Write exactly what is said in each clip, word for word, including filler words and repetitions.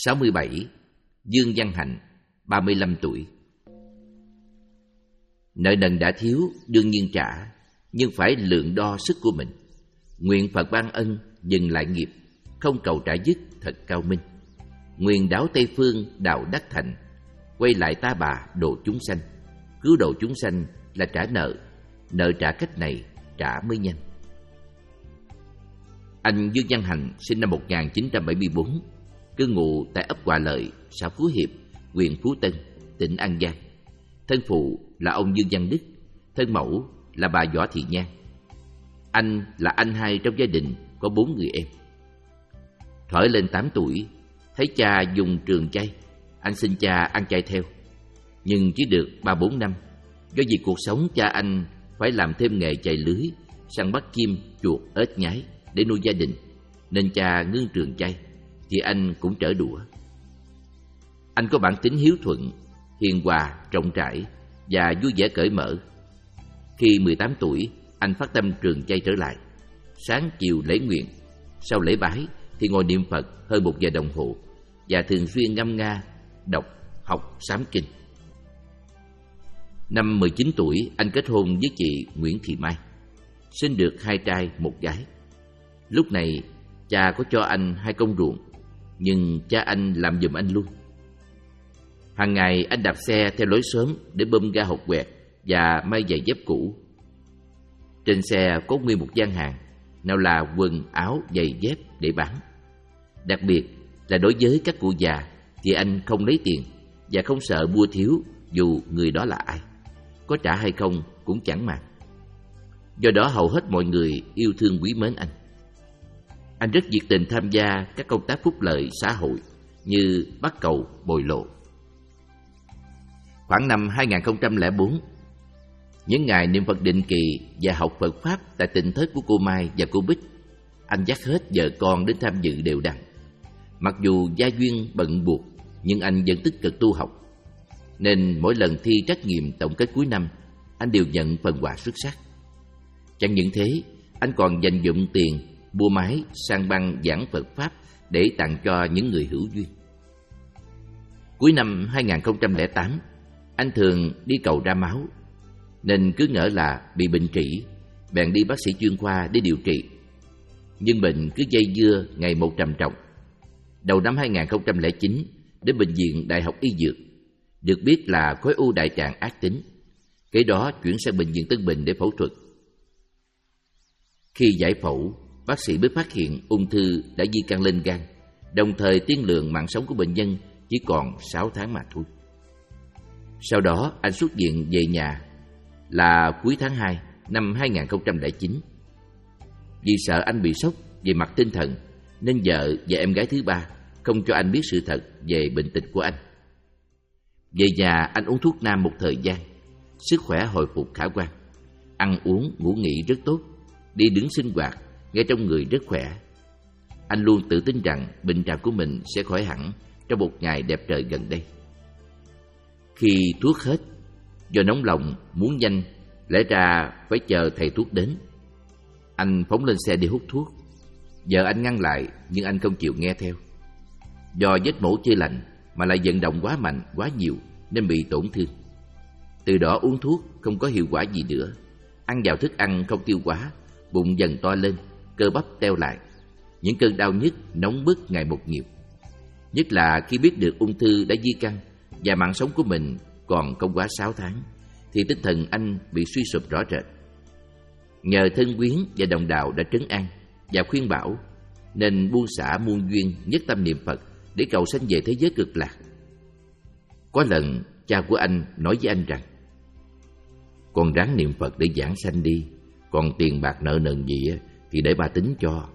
sáu mươi bảy. Dương Văn Hạnh, ba mươi lăm tuổi. Nợ nần đã thiếu, đương nhiên trả, nhưng phải lượng đo sức của mình. Nguyện Phật ban ân, dừng lại nghiệp, không cầu trả dứt, thật cao minh. Nguyện đảo Tây Phương, đạo đắc thành, quay lại Ta Bà độ chúng sanh. Cứu độ chúng sanh là trả nợ, nợ trả cách này trả mới nhanh. Anh Dương Văn Hạnh sinh năm một nghìn chín trăm bảy mươi tư, cư ngụ tại ấp Hòa Lợi, xã Phú Hiệp, huyện Phú Tân, tỉnh An Giang. Thân phụ là ông Dương Văn Đức, thân mẫu là bà Võ Thị Nhan. Anh là anh hai trong gia đình có bốn người em. Thổi lên tám tuổi, thấy cha dùng trường chay, anh xin cha ăn chay theo. Nhưng chỉ được ba bốn năm, do vì cuộc sống cha anh phải làm thêm nghề chài lưới, săn bắt chim, chuột, ếch nhái để nuôi gia đình, nên cha ngưng trường chay, thì anh cũng trở đũa. Anh có bản tính hiếu thuận, hiền hòa, rộng rãi và vui vẻ cởi mở. Khi mười tám tuổi, anh phát tâm trường chay trở lại. Sáng chiều lễ nguyện, sau lễ bái thì ngồi niệm Phật hơn một giờ đồng hồ và thường xuyên ngâm nga, đọc, học sám kinh. Năm mười chín tuổi, anh kết hôn với chị Nguyễn Thị Mai, sinh được hai trai một gái. Lúc này, cha có cho anh hai công ruộng, nhưng cha anh làm giùm anh luôn. Hàng ngày anh đạp xe theo lối xóm để bơm ga hột quẹt và may giày dép cũ. Trên xe có nguyên một gian hàng, nào là quần, áo, giày dép để bán. Đặc biệt là đối với các cụ già thì anh không lấy tiền và không sợ mua thiếu dù người đó là ai, có trả hay không cũng chẳng màng. Do đó hầu hết mọi người yêu thương quý mến anh. Anh rất nhiệt tình tham gia các công tác phúc lợi xã hội như bắt cầu, bồi lộ. Khoảng năm hai nghìn không trăm lẻ bốn, những ngày niệm Phật định kỳ và học Phật Pháp tại tỉnh thất của cô Mai và cô Bích, anh dắt hết vợ con đến tham dự đều đặn. Mặc dù gia duyên bận buộc, nhưng anh vẫn tích cực tu học, nên mỗi lần thi trắc nghiệm tổng kết cuối năm, anh đều nhận phần quà xuất sắc. Chẳng những thế, anh còn dành dụm tiền mua máy sang băng giảng Phật Pháp để tặng cho những người hữu duyên. Cuối năm hai nghìn không trăm lẻ tám, anh thường đi cầu ra máu, nên cứ ngỡ là bị bệnh trĩ, bèn đi bác sĩ chuyên khoa để điều trị. Nhưng bệnh cứ dây dưa ngày một trầm trọng. Đầu năm hai nghìn không trăm lẻ chín, đến bệnh viện Đại học Y Dược, được biết là khối u đại tràng ác tính. Kế đó chuyển sang bệnh viện Tân Bình để phẫu thuật. Khi giải phẫu, bác sĩ mới phát hiện ung thư đã di căn lên gan, đồng thời tiên lượng mạng sống của bệnh nhân chỉ còn sáu tháng mà thôi. Sau đó anh xuất viện về nhà là cuối tháng hai năm hai nghìn không trăm lẻ chín. Vì sợ anh bị sốc về mặt tinh thần, nên vợ và em gái thứ ba không cho anh biết sự thật về bệnh tình của anh. Về nhà anh uống thuốc nam một thời gian, sức khỏe hồi phục khả quan, ăn uống ngủ nghỉ rất tốt, đi đứng sinh hoạt, nghe trong người rất khỏe. Anh luôn tự tin rằng bệnh trạng của mình sẽ khỏi hẳn trong một ngày đẹp trời gần đây. Khi thuốc hết, do nóng lòng muốn nhanh, lẽ ra phải chờ thầy thuốc đến, anh phóng lên xe đi hút thuốc. Vợ anh ngăn lại, nhưng anh không chịu nghe theo. Do vết mổ chưa lành mà lại vận động quá mạnh, quá nhiều nên bị tổn thương. Từ đó uống thuốc không có hiệu quả gì nữa, ăn vào thức ăn không tiêu hóa, bụng dần to lên, cơ bắp teo lại. Những cơn đau nhức nóng bức ngày một nhiều. Nhất là khi biết được ung thư đã di căn và mạng sống của mình còn không quá sáu tháng, thì tinh thần anh bị suy sụp rõ rệt. Nhờ thân quyến và đồng đạo đã trấn an và khuyên bảo, nên buông xả muôn duyên, nhất tâm niệm Phật để cầu sanh về thế giới cực lạc. Có lần cha của anh nói với anh rằng: "Con ráng niệm Phật để giảng sanh đi, còn tiền bạc nợ nần gì thì để ba tính cho."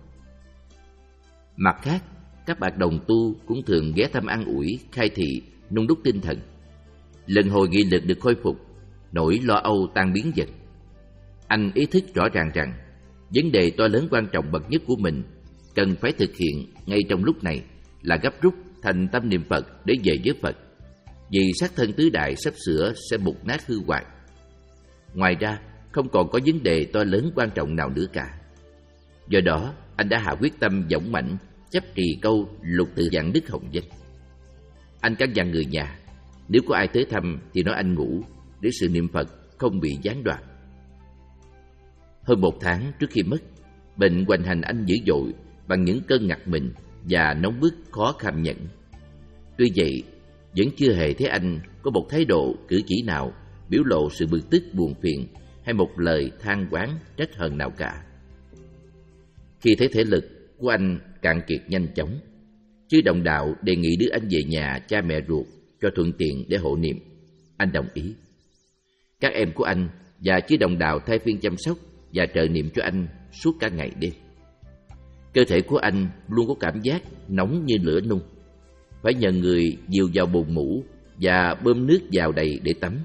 Mặt khác, các bạn đồng tu cũng thường ghé thăm an ủi, khai thị, nung đúc tinh thần. Lần hồi nghị lực được khôi phục, nỗi lo âu tan biến dần. Anh ý thức rõ ràng rằng vấn đề to lớn quan trọng bậc nhất của mình cần phải thực hiện ngay trong lúc này là gấp rút thành tâm niệm Phật để về với Phật, vì xác thân tứ đại sắp sửa sẽ mục nát hư hoại. Ngoài ra, không còn có vấn đề to lớn quan trọng nào nữa cả. Do đó, anh đã hạ quyết tâm dũng mãnh chấp trì câu lục tự dạng đức hồng danh. Anh căn dặn người nhà, nếu có ai tới thăm thì nói anh ngủ, để sự niệm Phật không bị gián đoạn. Hơn một tháng trước khi mất, bệnh hoành hành anh dữ dội bằng những cơn ngặt mình và nóng bức khó kham nhẫn. Tuy vậy, vẫn chưa hề thấy anh có một thái độ cử chỉ nào biểu lộ sự bực tức buồn phiền hay một lời than oán trách hờn nào cả. Khi thấy thể lực của anh cạn kiệt nhanh chóng, chư đồng đạo đề nghị đưa anh về nhà cha mẹ ruột cho thuận tiện để hộ niệm. Anh đồng ý. Các em của anh và chư đồng đạo thay phiên chăm sóc và trợ niệm cho anh suốt cả ngày đêm. Cơ thể của anh luôn có cảm giác nóng như lửa nung. Phải nhờ người dìu vào bồn mũ và bơm nước vào đầy để tắm.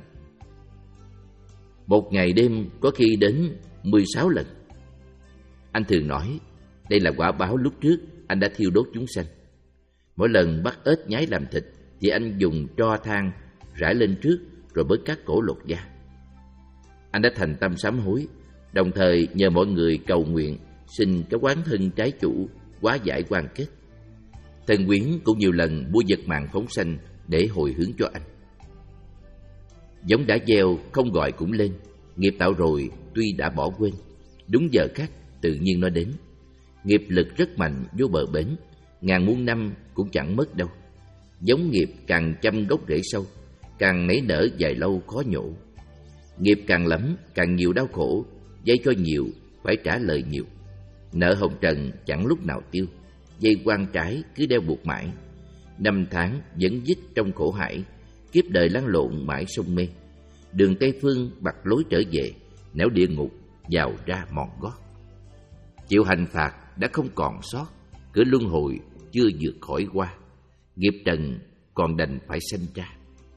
Một ngày đêm có khi đến mười sáu lần. Anh thường nói đây là quả báo lúc trước anh đã thiêu đốt chúng sanh. Mỗi lần bắt ếch nhái làm thịt thì anh dùng tro than rải lên trước rồi mới cắt cổ lột da. Anh đã thành tâm sám hối, đồng thời nhờ mọi người cầu nguyện xin cái oán thân trái chủ hóa giải oan kết. Thần quyến cũng nhiều lần mua vật mạng phóng sanh để hồi hướng cho anh. Giống đã gieo không gọi cũng lên, nghiệp tạo rồi tuy đã bỏ quên, đúng giờ khắc tự nhiên nó đến. Nghiệp lực rất mạnh vô bờ bến, ngàn muôn năm cũng chẳng mất đâu. Giống nghiệp càng chăm gốc rễ sâu, càng nảy nở dài lâu khó nhổ. Nghiệp càng lắm càng nhiều đau khổ, dây cho nhiều phải trả lời nhiều. Nợ hồng trần chẳng lúc nào tiêu, dây quan trái cứ đeo buộc mãi. Năm tháng vẫn dít trong khổ hải, kiếp đời lăn lộn mãi sông mê. Đường Tây Phương bặt lối trở về, nẻo địa ngục vào ra mòn gót. Chịu hành phạt đã không còn sót, cửa luân hồi chưa vượt khỏi qua. Nghiệp trần còn đành phải sanh ra.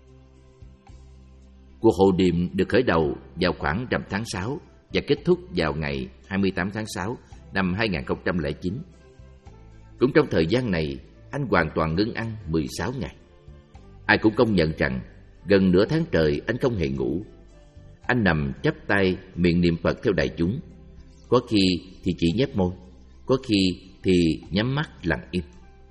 Cuộc hộ niệm được khởi đầu vào khoảng rằm tháng sáu và kết thúc vào ngày hai mươi tám tháng sáu năm hai nghìn không trăm lẻ chín. Cũng trong thời gian này, anh hoàn toàn ngưng ăn mười sáu ngày. Ai cũng công nhận rằng gần nửa tháng trời anh không hề ngủ. Anh nằm chắp tay miệng niệm Phật theo đại chúng. Có khi thì chỉ nhếch môi, có khi thì nhắm mắt lặng im.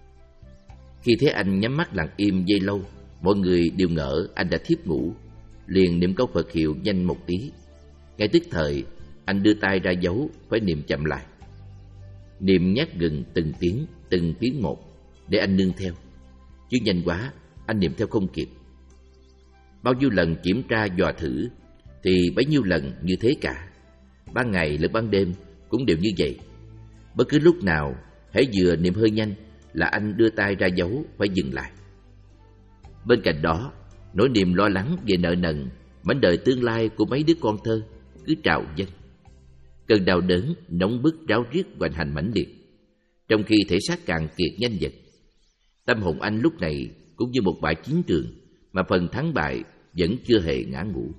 Khi thấy anh nhắm mắt lặng im giây lâu, mọi người đều ngỡ anh đã thiếp ngủ, liền niệm câu Phật hiệu nhanh một tí. Ngay tức thời, anh đưa tay ra dấu phải niệm chậm lại. Niệm nhát gừng từng tiếng, từng tiếng một để anh nương theo. Chứ nhanh quá, anh niệm theo không kịp. Bao nhiêu lần kiểm tra dò thử thì bấy nhiêu lần như thế cả. Ban ngày lẫn ban đêm cũng đều như vậy. Bất cứ lúc nào hễ vừa niệm hơi nhanh là anh đưa tay ra dấu phải dừng lại. Bên cạnh đó, nỗi niềm lo lắng về nợ nần, mảnh đời tương lai của mấy đứa con thơ cứ trào dâng. Cơn đau đớn nóng bức ráo riết hoành hành mãnh liệt, trong khi thể xác càng kiệt nhanh vật. Tâm hồn anh lúc này cũng như một bãi chiến trường mà phần thắng bại vẫn chưa hề ngã ngũ.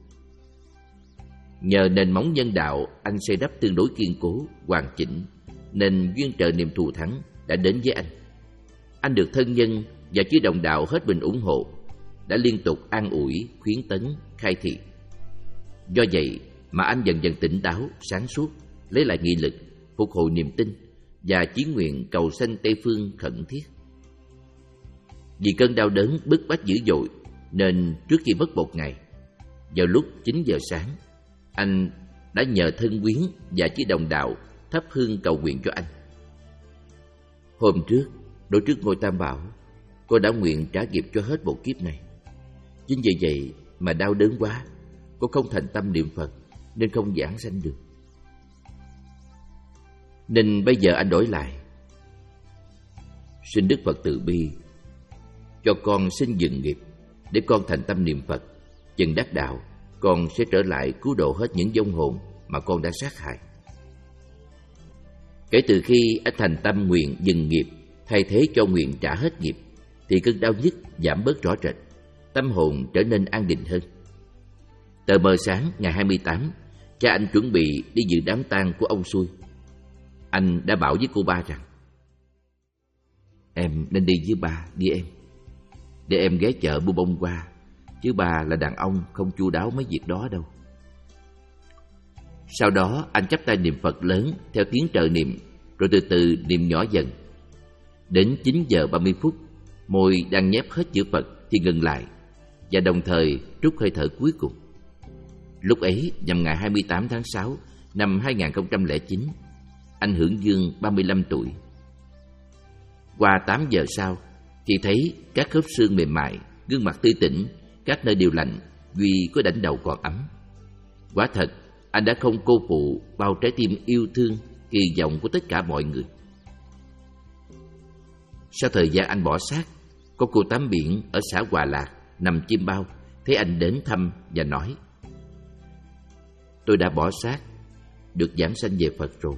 Nhờ nền móng nhân đạo anh xây đắp tương đối kiên cố, hoàn chỉnh, nên duyên trợ niệm thù thắng đã đến với anh. Anh được thân nhân và chư đồng đạo hết mình ủng hộ, đã liên tục an ủi, khuyến tấn, khai thị. Do vậy mà anh dần dần tỉnh táo, sáng suốt, lấy lại nghị lực, phục hồi niềm tin và chí nguyện cầu sanh Tây Phương khẩn thiết. Vì cơn đau đớn bức bách dữ dội nên trước khi mất một ngày, vào lúc chín giờ sáng, anh đã nhờ thân quyến và chư đồng đạo thắp hương cầu nguyện cho anh. Hôm trước, đối trước ngôi Tam Bảo, cô đã nguyện trả nghiệp cho hết một kiếp này. Chính vì vậy mà đau đớn quá, cô không thành tâm niệm Phật nên không giảng sanh được. Nên bây giờ anh đổi lại. Xin Đức Phật từ bi cho con xin dừng nghiệp, để con thành tâm niệm Phật. Chừng đắc đạo, con sẽ trở lại cứu độ hết những vong hồn mà con đã sát hại. Kể từ khi anh thành tâm nguyện dừng nghiệp, thay thế cho nguyện trả hết nghiệp, thì cơn đau nhức giảm bớt rõ rệt, tâm hồn trở nên an định hơn. Tờ mờ sáng ngày hai mươi tám, cha anh chuẩn bị đi dự đám tang của ông Xui. Anh đã bảo với cô ba rằng: "Em nên đi với ba đi em, để em ghé chợ mua bông hoa, chứ ba là đàn ông không chu đáo mấy việc đó đâu." Sau đó anh chắp tay niệm Phật lớn theo tiếng trợ niệm, rồi từ từ niệm nhỏ dần. Đến chín giờ ba mươi phút, môi đang nhép hết chữ Phật thì ngừng lại và đồng thời trút hơi thở cuối cùng. Lúc ấy nhằm ngày hai mươi tám tháng sáu năm hai nghìn không trăm lẻ chín, anh hưởng dương ba mươi lăm tuổi. Qua tám giờ sau thì thấy các khớp xương mềm mại, gương mặt tươi tỉnh, các nơi đều lạnh, duy có đảnh đầu còn ấm. Quả thật, anh đã không cô phụ bao trái tim yêu thương, kỳ vọng của tất cả mọi người. Sau thời gian anh bỏ xác, có cô tắm biển ở xã Hòa Lạc, nằm chim bao, thấy anh đến thăm và nói: "Tôi đã bỏ xác, được giảng sanh về Phật rồi."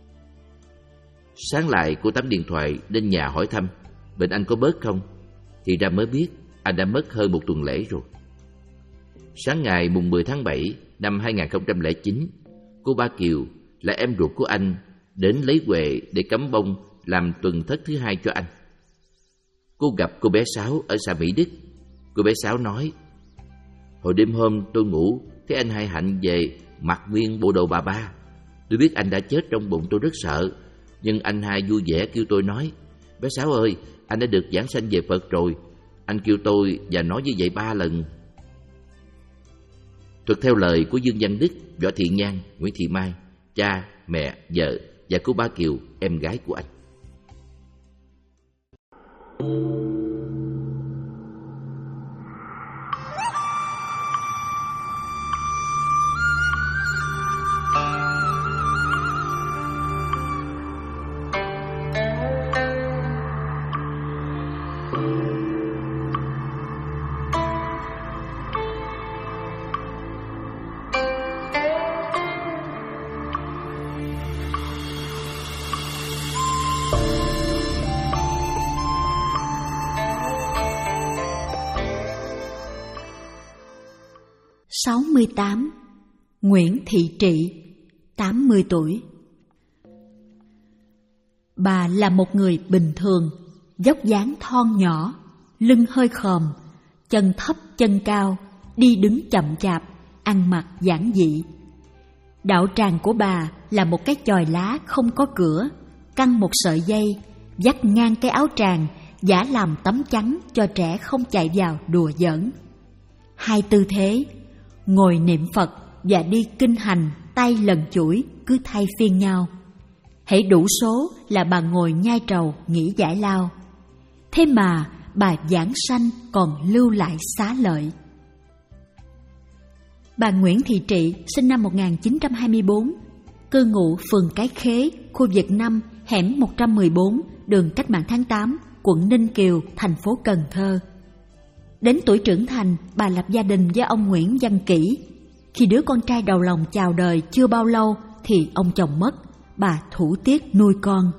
Sáng lại cô tắm điện thoại lên nhà hỏi thăm bệnh anh có bớt không, thì ra mới biết anh đã mất hơn một tuần lễ rồi. Sáng ngày mùng mười tháng bảy năm hai nghìn không trăm lẻ chín, cô Ba Kiều là em ruột của anh đến lấy huệ để cắm bông làm tuần thất thứ hai cho anh. Cô gặp cô bé Sáu ở xã Mỹ Đức. Cô bé Sáu nói: "Hồi đêm hôm tôi ngủ thấy anh Hai Hạnh về mặc nguyên bộ đồ bà ba. Tôi biết anh đã chết trong bụng, tôi rất sợ. Nhưng anh Hai vui vẻ kêu tôi nói: Bé Sáu ơi, anh đã được giảng sanh về Phật rồi. Anh kêu tôi và nói như vậy ba lần." Thuật theo lời của Dương Văn Đức, Võ Thị Nhan, Nguyễn Thị Mai, cha, mẹ, vợ và cô Ba Kiều, em gái của anh. sáu mươi tám. Nguyễn Thị Trị, tám mươi tuổi. Bà là một người bình thường, vóc dáng thon nhỏ, lưng hơi khòm, chân thấp chân cao, đi đứng chậm chạp, ăn mặc giản dị. Đạo tràng của bà là một cái chòi lá không có cửa, căng một sợi dây, vắt ngang cái áo tràng, giả làm tấm chắn cho trẻ không chạy vào đùa giỡn. Hai tư thế, ngồi niệm Phật và đi kinh hành tay lần chuỗi cứ thay phiên nhau. Hễ đủ số là bà ngồi nhai trầu nghĩ giải lao. Thế mà bà giảng sanh còn lưu lại xá lợi. Bà Nguyễn Thị Trị sinh năm một nghìn chín trăm hai mươi bốn, cư ngụ phường Cái Khế, khu vực năm, hẻm một trăm mười bốn, đường Cách mạng tháng tám, quận Ninh Kiều, thành phố Cần Thơ. Đến tuổi trưởng thành, bà lập gia đình với ông Nguyễn Văn Kỷ. Khi đứa con trai đầu lòng chào đời chưa bao lâu thì ông chồng mất, bà thủ tiết nuôi con.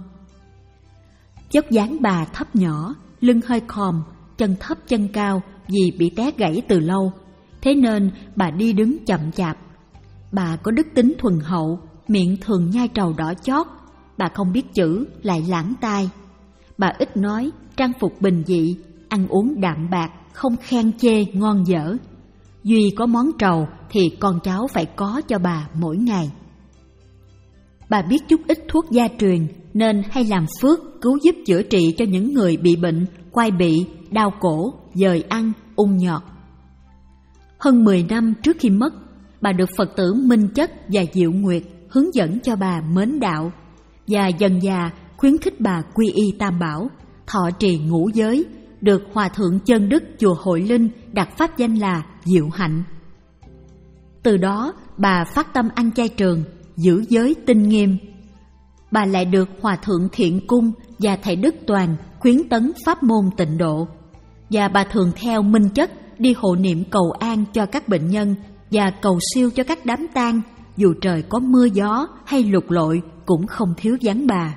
Vóc dáng bà thấp nhỏ, lưng hơi khòm, chân thấp chân cao vì bị té gãy từ lâu, thế nên bà đi đứng chậm chạp. Bà có đức tính thuần hậu, miệng thường nhai trầu đỏ chót. Bà không biết chữ, lại lãng tai. Bà ít nói, trang phục bình dị, ăn uống đạm bạc, không khen chê ngon dở. Duy có món trầu thì con cháu phải có cho bà mỗi ngày. Bà biết chút ít thuốc gia truyền nên hay làm phước cứu giúp chữa trị cho những người bị bệnh, quai bị, đau cổ, dời ăn, ung nhọt. Hơn mười năm trước khi mất, bà được Phật tử Minh Chất và Diệu Nguyệt hướng dẫn cho bà mến đạo và dần dà khuyến khích bà quy y Tam Bảo, thọ trì ngũ giới, được Hòa thượng Chân Đức chùa Hội Linh đặt pháp danh là Diệu Hạnh. Từ đó, bà phát tâm ăn chay trường, giữ giới tinh nghiêm. Bà lại được Hòa thượng Thiện Cung và thầy Đức Toàn khuyến tấn pháp môn tịnh độ, và bà thường theo Minh Chất đi hộ niệm cầu an cho các bệnh nhân và cầu siêu cho các đám tang, dù trời có mưa gió hay lụt lội cũng không thiếu vắng bà.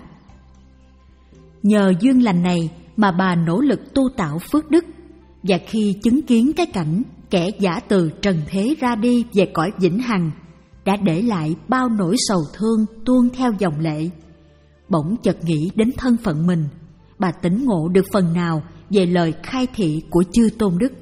Nhờ duyên lành này mà bà nỗ lực tu tạo phước đức, và khi chứng kiến cái cảnh kẻ giả từ trần thế ra đi về cõi vĩnh hằng, đã để lại bao nỗi sầu thương tuôn theo dòng lệ. Bỗng chợt nghĩ đến thân phận mình, bà tỉnh ngộ được phần nào về lời khai thị của chư Tôn Đức.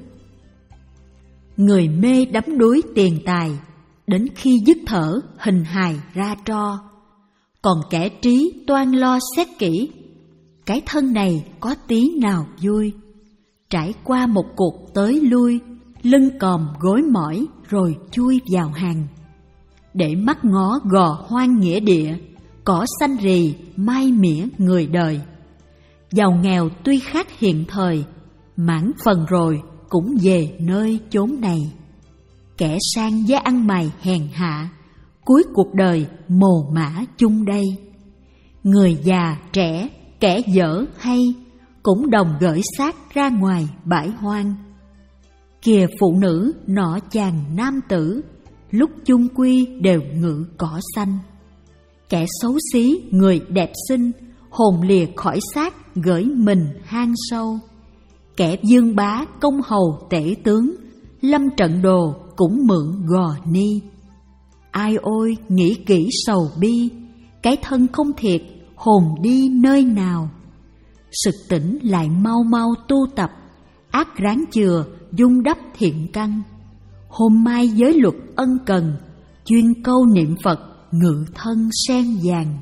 Người mê đắm đuối tiền tài, đến khi dứt thở hình hài ra tro. Còn kẻ trí toan lo xét kỹ, cái thân này có tí nào vui. Trải qua một cuộc tới lui, lưng còm gối mỏi rồi chui vào hàng. Để mắt ngó gò hoang nghĩa địa, cỏ xanh rì mai mỉa người đời. Giàu nghèo tuy khác hiện thời, mãn phần rồi cũng về nơi chốn này. Kẻ sang giá ăn mày hèn hạ, cuối cuộc đời mồ mả chung đây. Người già trẻ, kẻ dở hay, cũng đồng gửi xác ra ngoài bãi hoang. Kìa phụ nữ nọ chàng nam tử, lúc chung quy đều ngự cỏ xanh. Kẻ xấu xí người đẹp xinh, hồn lìa khỏi xác gửi mình hang sâu. Kẻ dương bá công hầu tể tướng, lâm trận đồ cũng mượn gò ni. Ai ôi nghĩ kỹ sầu bi, cái thân không thiệt hồn đi nơi nào. Sực tỉnh lại mau mau tu tập, ác ráng chừa dung đắp thiện căn. Hôm mai giới luật ân cần, chuyên câu niệm Phật ngự thân sen vàng.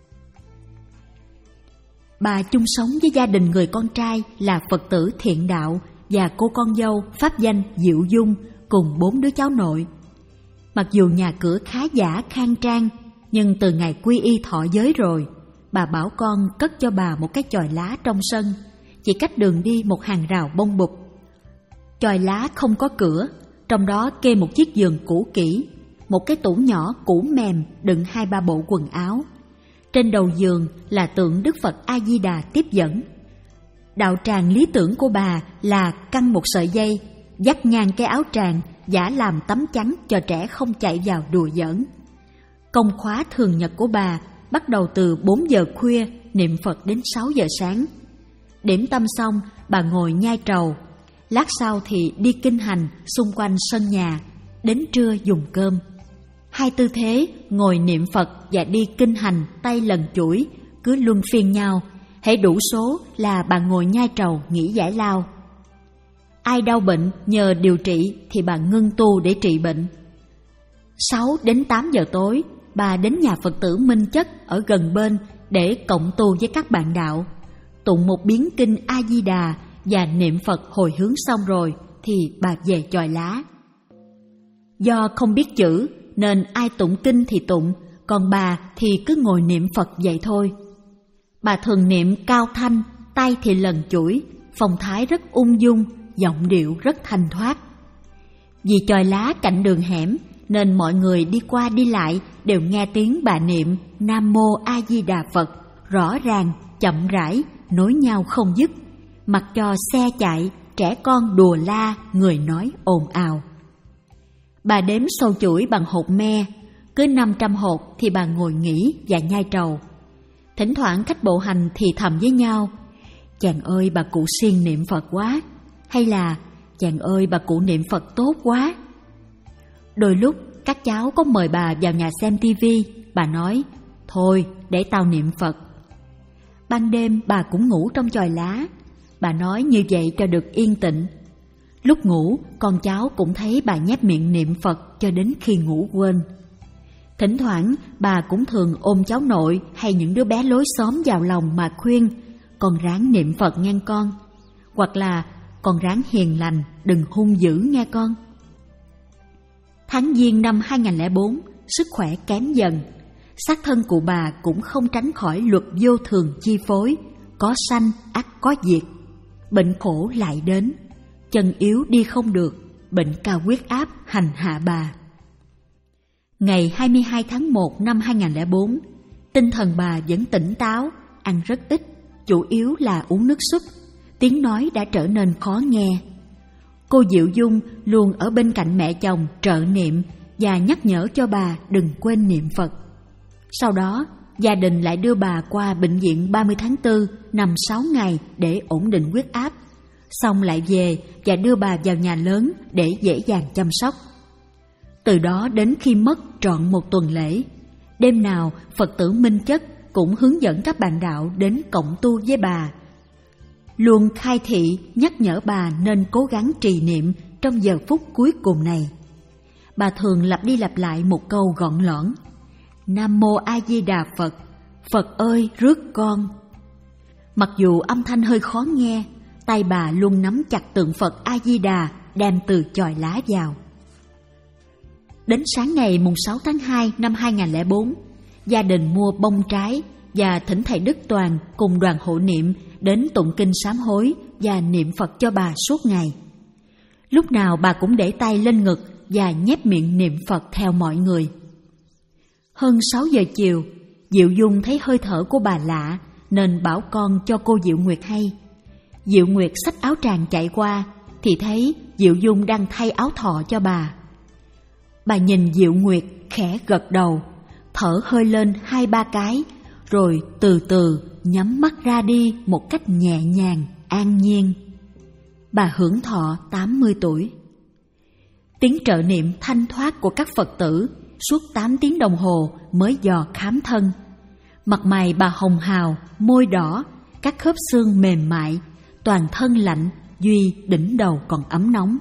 Bà chung sống với gia đình người con trai là Phật tử Thiện Đạo và cô con dâu pháp danh Diệu Dung cùng bốn đứa cháu nội. Mặc dù nhà cửa khá giả khang trang, nhưng từ ngày quy y thọ giới rồi, bà bảo con cất cho bà một cái chòi lá trong sân, chỉ cách đường đi một hàng rào bông bụp. Chòi lá không có cửa, trong đó kê một chiếc giường cũ kỹ, một cái tủ nhỏ cũ mềm đựng hai ba bộ quần áo. Trên đầu giường là tượng Đức Phật A Di Đà tiếp dẫn. Đạo tràng lý tưởng của bà là căng một sợi dây, dắt ngang cái áo tràng, giả làm tấm chắn cho trẻ không chạy vào đùa giỡn. Công khóa thường nhật của bà bắt đầu từ bốn giờ khuya niệm Phật đến sáu giờ sáng. Điểm tâm xong, bà ngồi nhai trầu. Lát sau thì đi kinh hành xung quanh sân nhà, đến trưa dùng cơm. Hai tư thế ngồi niệm Phật và đi kinh hành tay lần chuỗi cứ luân phiên nhau, hễ đủ số là bà ngồi nhai trầu nghỉ giải lao. Ai đau bệnh nhờ điều trị thì bà ngưng tu để trị bệnh. Sáu đến tám giờ tối, bà đến nhà Phật tử Minh Chất ở gần bên để cộng tu với các bạn đạo. Tụng một biến kinh A Di Đà và niệm Phật hồi hướng xong rồi thì bà về chòi lá. Do không biết chữ nên ai tụng kinh thì tụng, còn bà thì cứ ngồi niệm Phật vậy thôi. Bà thường niệm cao thanh, tay thì lần chuỗi, phong thái rất ung dung, giọng điệu rất thanh thoát. Vì chòi lá cạnh đường hẻm nên mọi người đi qua đi lại đều nghe tiếng bà niệm Nam Mô A Di Đà Phật rõ ràng, chậm rãi, nối nhau không dứt, mặc cho xe chạy, trẻ con đùa la, người nói ồn ào. Bà đếm sâu chuỗi bằng hột me, cứ năm trăm hột thì bà ngồi nghỉ và nhai trầu. Thỉnh thoảng khách bộ hành thì thầm với nhau: chàng ơi bà cụ siêng niệm Phật quá, hay là chàng ơi bà cụ niệm Phật tốt quá. Đôi lúc các cháu có mời bà vào nhà xem tivi, bà nói: thôi để tao niệm Phật. Ban đêm bà cũng ngủ trong chòi lá, bà nói như vậy cho được yên tĩnh. Lúc ngủ con cháu cũng thấy bà nhép miệng niệm Phật cho đến khi ngủ quên. Thỉnh thoảng bà cũng thường ôm cháu nội hay những đứa bé lối xóm vào lòng mà khuyên: con ráng niệm Phật nghe con, hoặc là con ráng hiền lành, đừng hung dữ nghe con. Tháng Giêng năm hai không không bốn, sức khỏe kém dần, xác thân cụ bà cũng không tránh khỏi luật vô thường chi phối, có sanh ắt có diệt. Bệnh khổ lại đến, chân yếu đi không được, bệnh cao huyết áp hành hạ bà. Ngày hai mươi hai tháng một năm hai không không bốn, tinh thần bà vẫn tỉnh táo, ăn rất ít, chủ yếu là uống nước súp, tiếng nói đã trở nên khó nghe. Cô Diệu Dung luôn ở bên cạnh mẹ chồng trợ niệm và nhắc nhở cho bà đừng quên niệm Phật. Sau đó, gia đình lại đưa bà qua bệnh viện ba mươi tháng tư nằm sáu ngày để ổn định huyết áp, xong lại về và đưa bà vào nhà lớn để dễ dàng chăm sóc. Từ đó đến khi mất trọn một tuần lễ, đêm nào Phật tử Minh Chất cũng hướng dẫn các bạn đạo đến cộng tu với bà, luôn khai thị nhắc nhở bà nên cố gắng trì niệm trong giờ phút cuối cùng này. Bà thường lặp đi lặp lại một câu gọn lõn: Nam Mô A Di Đà Phật, Phật ơi rước con. Mặc dù âm thanh hơi khó nghe, tay bà luôn nắm chặt tượng Phật A-di-đà đem từ chòi lá vào. Đến sáng ngày mùng sáu tháng hai năm hai nghìn không trăm lẻ bốn, gia đình mua bông trái và thỉnh thầy Đức Toàn cùng đoàn hộ niệm đến tụng kinh sám hối và niệm Phật cho bà suốt ngày. Lúc nào bà cũng để tay lên ngực và nhép miệng niệm Phật theo mọi người. Hơn sáu giờ chiều, Diệu Dung thấy hơi thở của bà lạ nên bảo con cho cô Diệu Nguyệt hay. Diệu Nguyệt xách áo tràng chạy qua thì thấy Diệu Dung đang thay áo thọ cho bà. Bà nhìn Diệu Nguyệt khẽ gật đầu, thở hơi lên hai ba cái, rồi từ từ nhắm mắt ra đi một cách nhẹ nhàng, an nhiên. Bà hưởng thọ tám mươi tuổi. Tiếng trợ niệm thanh thoát của các Phật tử suốt tám tiếng đồng hồ mới dò khám thân. Mặt mày bà hồng hào, môi đỏ, các khớp xương mềm mại, toàn thân lạnh, duy đỉnh đầu còn ấm nóng.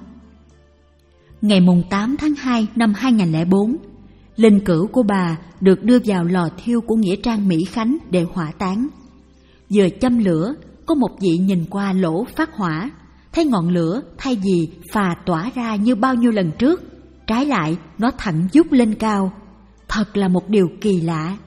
Ngày mùng tám tháng hai năm hai nghìn không trăm lẻ bốn, linh cữu của bà được đưa vào lò thiêu của nghĩa trang Mỹ Khánh để hỏa táng. Vừa châm lửa, có một vị nhìn qua lỗ phát hỏa, thấy ngọn lửa thay vì phà tỏa ra như bao nhiêu lần trước, trái lại nó thẳng vút lên cao. Thật là một điều kỳ lạ.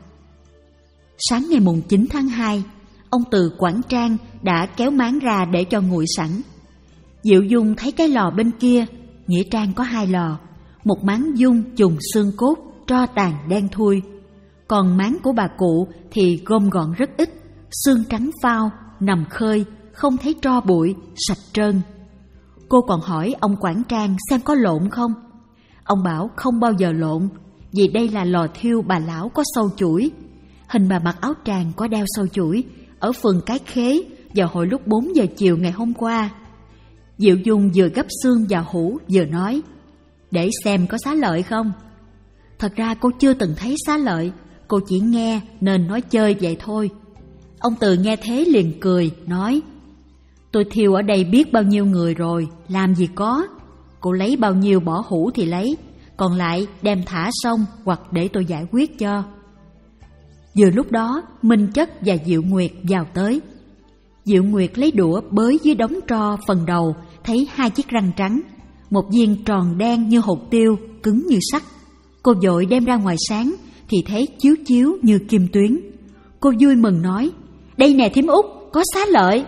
Sáng ngày mùng chín tháng hai, ông Từ Quảng Trang đã kéo máng ra để cho nguội sẵn. Diệu Dung thấy cái lò bên kia, nghĩa trang có hai lò, một máng dung chùng xương cốt, tro tàn đen thui. Còn máng của bà cụ thì gom gọn rất ít, xương trắng phao, nằm khơi, không thấy tro bụi, sạch trơn. Cô còn hỏi ông Quảng Trang xem có lộn không. Ông bảo không bao giờ lộn, vì đây là lò thiêu bà lão có sâu chuỗi. Hình bà mặc áo tràng có đeo sâu chuỗi ở phường Cái Khế vào hồi lúc bốn giờ chiều ngày hôm qua. Diệu Dung vừa gấp xương vào hũ vừa nói, để xem có xá lợi không. Thật ra cô chưa từng thấy xá lợi, cô chỉ nghe nên nói chơi vậy thôi. Ông Từ nghe thế liền cười, nói, tôi thiêu ở đây biết bao nhiêu người rồi, làm gì có. Cô lấy bao nhiêu bỏ hũ thì lấy, còn lại đem thả sông hoặc để tôi giải quyết cho. Vừa lúc đó, Minh Chất và Diệu Nguyệt vào tới. Diệu Nguyệt lấy đũa bới dưới đống tro phần đầu, thấy hai chiếc răng trắng, một viên tròn đen như hột tiêu, cứng như sắt. Cô vội đem ra ngoài sáng thì thấy chiếu chiếu như kim tuyến. Cô vui mừng nói, đây nè thím Út, có xá lợi.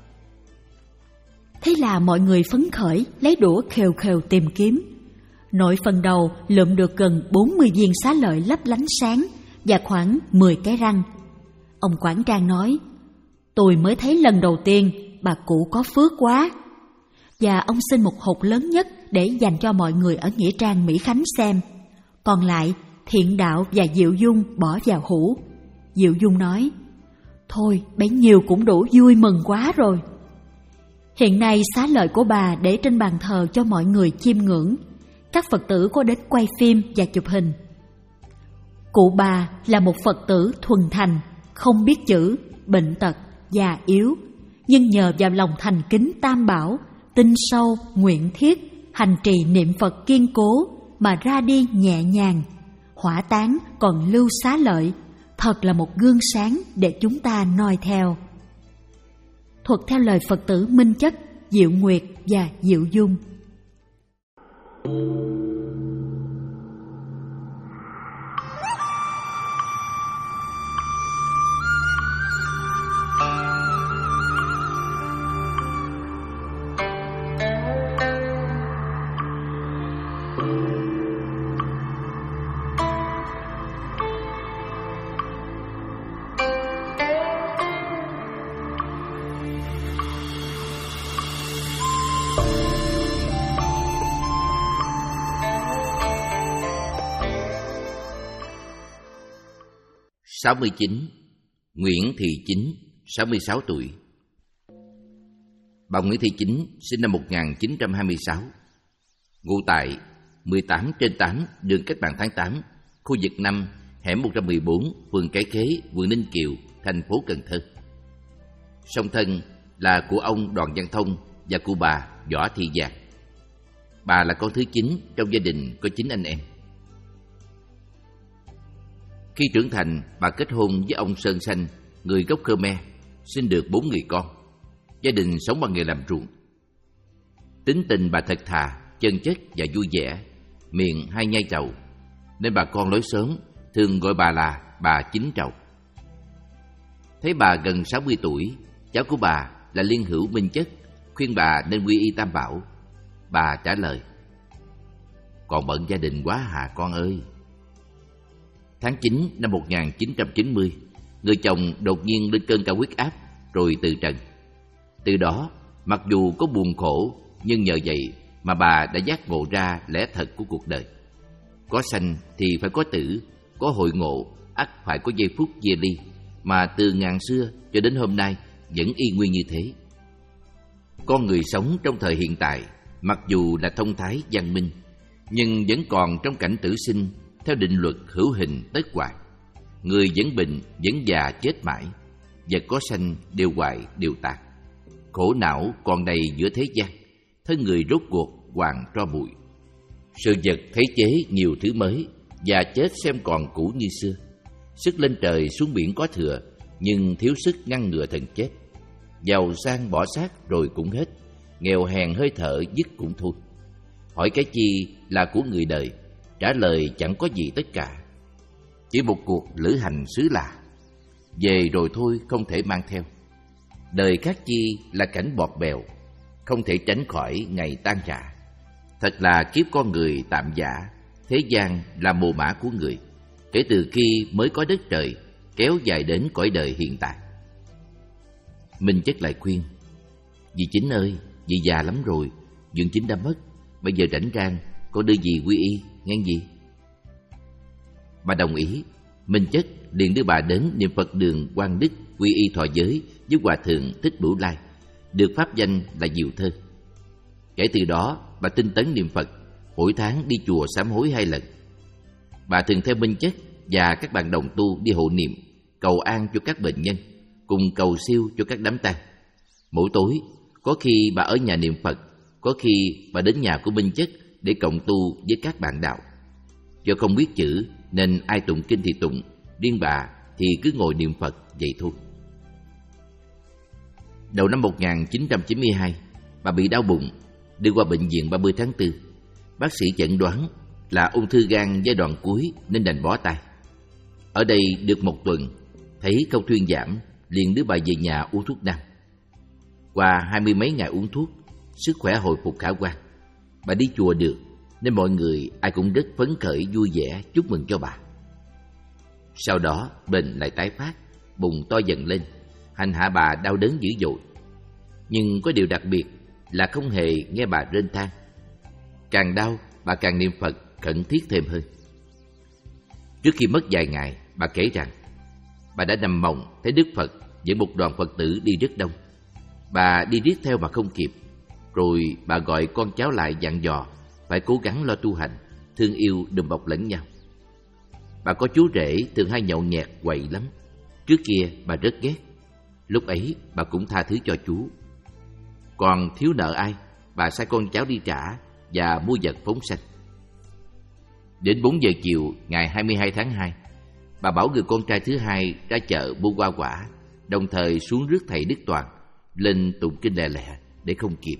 Thế là mọi người phấn khởi lấy đũa khều khều tìm kiếm. Nội phần đầu lượm được gần bốn mươi viên xá lợi lấp lánh sáng và khoảng mười cái răng. Ông Quảng Trang nói, tôi mới thấy lần đầu tiên, bà cụ có phước quá. Và ông xin một hột lớn nhất để dành cho mọi người ở nghĩa trang Mỹ Khánh xem. Còn lại, Thiện Đạo và Diệu Dung bỏ vào hũ. Diệu Dung nói, thôi bấy nhiêu cũng đủ vui mừng quá rồi. Hiện nay xá lợi của bà để trên bàn thờ cho mọi người chiêm ngưỡng. Các Phật tử có đến quay phim và chụp hình. Cụ bà là một Phật tử thuần thành, không biết chữ, bệnh tật, già yếu, nhưng nhờ vào lòng thành kính Tam Bảo, tin sâu, nguyện thiết, hành trì niệm Phật kiên cố mà ra đi nhẹ nhàng, hỏa táng còn lưu xá lợi, thật là một gương sáng để chúng ta noi theo. Thuật theo lời Phật tử Minh Chất, Diệu Nguyệt và Diệu Dung. sáu mươi chín. Nguyễn Thị Chính, sáu mươi sáu tuổi. Bà Nguyễn Thị Chính sinh năm một nghìn chín trăm hai mươi sáu, ngụ tại mười tám trên tám đường Cách mạng tháng tám, khu vực năm, hẻm một trăm mười bốn, phường Cái Khế, quận Ninh Kiều, thành phố Cần Thơ. Song thân là của ông Đoàn Văn Thông và của bà Võ Thị Giạc. Bà là con thứ chín trong gia đình có chín anh em. Khi trưởng thành, bà kết hôn với ông Sơn Xanh, người gốc Khmer, sinh được bốn người con. gia đình sống bằng nghề làm ruộng. Tính tình bà thật thà, chân chất và vui vẻ, miệng hay nhai trầu, nên bà con lối xóm thường gọi bà là bà Chín Trầu. Thấy bà gần sáu mươi tuổi, cháu của bà là Liên Hữu Minh Chất khuyên bà nên quy y Tam Bảo. Bà trả lời: "Còn bận gia đình quá hà con ơi." Tháng chín năm một nghìn chín trăm chín mươi, người chồng đột nhiên lên cơn cao huyết áp rồi từ trần. Từ đó, mặc dù có buồn khổ, nhưng nhờ vậy mà bà đã giác ngộ ra lẽ thật của cuộc đời. Có sanh thì phải có tử, có hội ngộ ắt phải có giây phút chia ly, mà từ ngàn xưa cho đến hôm nay vẫn y nguyên như thế. Con người sống trong thời hiện tại, mặc dù là thông thái văn minh, nhưng vẫn còn trong cảnh tử sinh theo định luật hữu hình tất hoại. Người vẫn bệnh, vẫn già chết mãi, vật có sanh đều hoại đều tàn. Khổ não còn đầy giữa thế gian, thân người rốt cuộc hoàng tro bụi. Sự vật thấy chế nhiều thứ mới, và chết xem còn cũ như xưa. Sức lên trời xuống biển có thừa, nhưng thiếu sức ngăn ngừa thần chết. Giàu sang bỏ xác rồi cũng hết, nghèo hèn hơi thở dứt cũng thôi. Hỏi cái chi là của người đời, trả lời chẳng có gì tất cả. Chỉ một cuộc lữ hành xứ lạ, về rồi thôi không thể mang theo. Đời khác chi là cảnh bọt bèo, không thể tránh khỏi ngày tan rã. Thật là kiếp con người tạm giả, thế gian là mồ mả của người, kể từ khi mới có đất trời, kéo dài đến cõi đời hiện tại. Minh Chất lại khuyên: "Dì Chín ơi, dì già lắm rồi, Dương Chín đã mất, bây giờ rảnh rang, con đưa dì quy y, nghe gì?" Bà đồng ý. Minh Chất liền đưa bà đến niệm Phật đường Quang Đức quy y thọ giới với Hòa thượng Thích Bửu Lai, được pháp danh là Diệu Thơ. Kể từ đó, bà tinh tấn niệm Phật, mỗi tháng đi chùa sám hối hai lần. Bà thường theo Minh Chất và các bạn đồng tu đi hộ niệm, cầu an cho các bệnh nhân, cùng cầu siêu cho các đám tang. Mỗi tối, có khi bà ở nhà niệm Phật, có khi bà đến nhà của Minh Chất để cộng tu với các bạn đạo. Do không biết chữ nên ai tụng kinh thì tụng, riêng bà thì cứ ngồi niệm Phật vậy thôi. Đầu năm một nghìn chín trăm chín mươi hai, bà bị đau bụng, đưa qua bệnh viện ba mươi tháng tư. Bác sĩ chẩn đoán là ung thư gan giai đoạn cuối nên đành bó tay. Ở đây được một tuần, thấy không thuyên giảm, liền đưa bà về nhà uống thuốc nam. Qua hai mươi mấy ngày uống thuốc, sức khỏe hồi phục khả quan. Bà đi chùa được, nên mọi người ai cũng rất phấn khởi vui vẻ chúc mừng cho bà. Sau đó bệnh lại tái phát, bụng to dần lên, hành hạ bà đau đớn dữ dội. Nhưng có điều đặc biệt là không hề nghe bà rên than. Càng đau, bà càng niệm Phật khẩn thiết thêm hơn. Trước khi mất vài ngày, bà kể rằng bà đã nằm mộng thấy Đức Phật với một đoàn Phật tử đi rất đông. Bà đi riết theo mà không kịp. Rồi bà gọi con cháu lại dặn dò phải cố gắng lo tu hành, thương yêu đùm bọc lẫn nhau. Bà có chú rể thường hay nhậu nhẹt quậy lắm. Trước kia bà rất ghét, lúc ấy bà cũng tha thứ cho chú. Còn thiếu nợ ai, bà sai con cháu đi trả và mua vật phóng sanh. Đến bốn giờ chiều ngày hai mươi hai tháng hai, bà bảo người con trai thứ hai ra chợ mua hoa quả, đồng thời xuống rước thầy Đức Toàn lên tụng kinh lẹ lẹ để không kịp.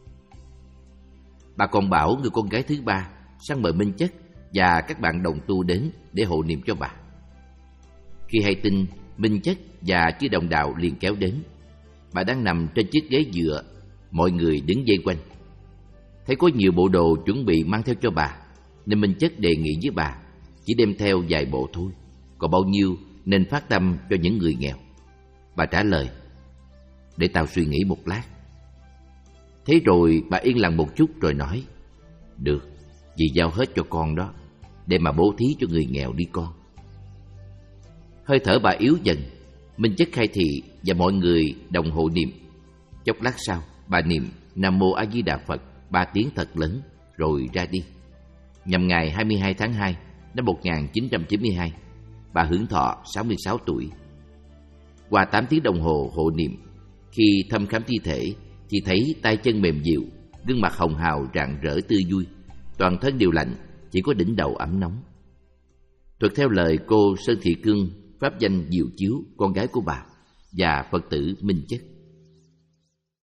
Bà còn bảo người con gái thứ ba sang mời Minh Chất và các bạn đồng tu đến để hộ niệm cho bà. Khi hay tin, Minh Chất và chư đồng đạo liền kéo đến. Bà đang nằm trên chiếc ghế dựa, mọi người đứng vây quanh. Thấy có nhiều bộ đồ chuẩn bị mang theo cho bà, nên Minh Chất đề nghị với bà chỉ đem theo vài bộ thôi, còn bao nhiêu nên phát tâm cho những người nghèo. Bà trả lời: "Để tao suy nghĩ một lát." Thế rồi bà yên lặng một chút rồi nói: "Được, dì giao hết cho con đó, để mà bố thí cho người nghèo đi con." Hơi thở bà yếu dần, Minh Chất khai thị và mọi người đồng hộ niệm. Chốc lát sau, bà niệm Nam Mô A Di Đà Phật ba tiếng thật lớn rồi ra đi. Nhằm ngày hai mươi hai tháng hai năm một nghìn chín trăm chín mươi hai, bà hưởng thọ sáu mươi sáu tuổi. Qua tám tiếng đồng hồ hộ niệm, khi thăm khám thi thể thì thấy tay chân mềm dịu, gương mặt hồng hào rạng rỡ tươi vui, toàn thân đều lạnh, chỉ có đỉnh đầu ấm nóng. Thuật theo lời cô Sơn Thị Cương, pháp danh Diệu Chiếu, con gái của bà, và Phật tử Minh Chất.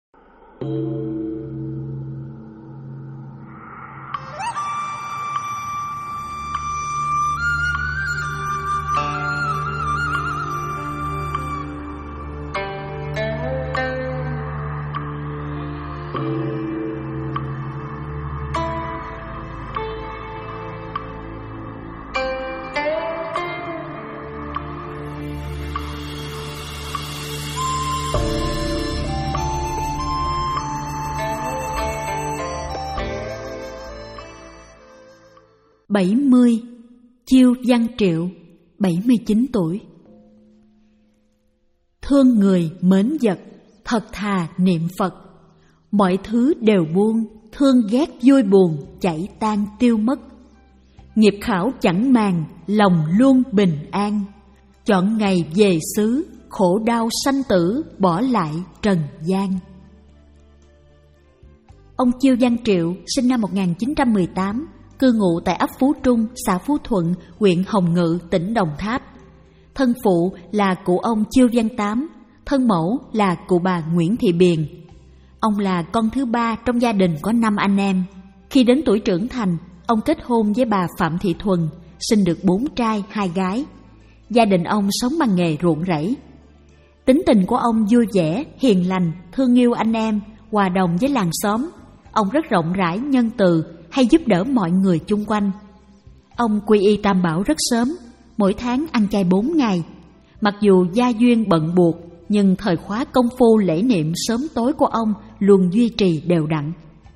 bảy mươi. Chiêu Văn Triệu, bảy mươi chín tuổi. Thương người mến vật, thật thà niệm Phật. Mọi thứ đều buông, thương ghét vui buồn chảy tan tiêu mất. Nghiệp khảo chẳng màng, lòng luôn bình an. Chọn ngày về xứ, khổ đau sanh tử bỏ lại trần gian. Ông Chiêu Văn Triệu sinh năm một nghìn chín trăm mười tám, cư ngụ tại ấp Phú Trung, xã Phú Thuận, huyện Hồng Ngự, tỉnh Đồng Tháp. Thân phụ là cụ ông Chiêu Văn Tám, thân mẫu là cụ bà Nguyễn Thị Biền. Ông là con thứ ba trong gia đình có năm anh em. Khi đến tuổi trưởng thành, ông kết hôn với bà Phạm Thị Thuần, sinh được bốn trai hai gái. Gia đình ông sống bằng nghề ruộng rẫy. Tính tình của ông vui vẻ, hiền lành, thương yêu anh em, hòa đồng với làng xóm. Ông rất rộng rãi, nhân từ, hay giúp đỡ mọi người chung quanh. Ông quy y Tam Bảo rất sớm, mỗi tháng ăn chay bốn ngày. Mặc dù gia duyên bận buộc, nhưng thời khóa công phu lễ niệm sớm tối của ông luôn duy trì đều đặn.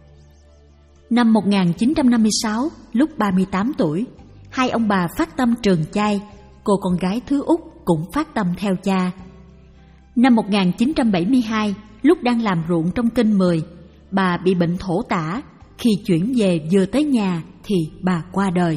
Năm một nghìn chín trăm năm mươi sáu, lúc ba mươi tám tuổi, hai ông bà phát tâm trường chay, cô con gái thứ út cũng phát tâm theo cha. Năm một nghìn chín trăm bảy mươi hai, lúc đang làm ruộng trong Kinh Mười, bà bị bệnh thổ tả. Khi chuyển về vừa tới nhà thì bà qua đời.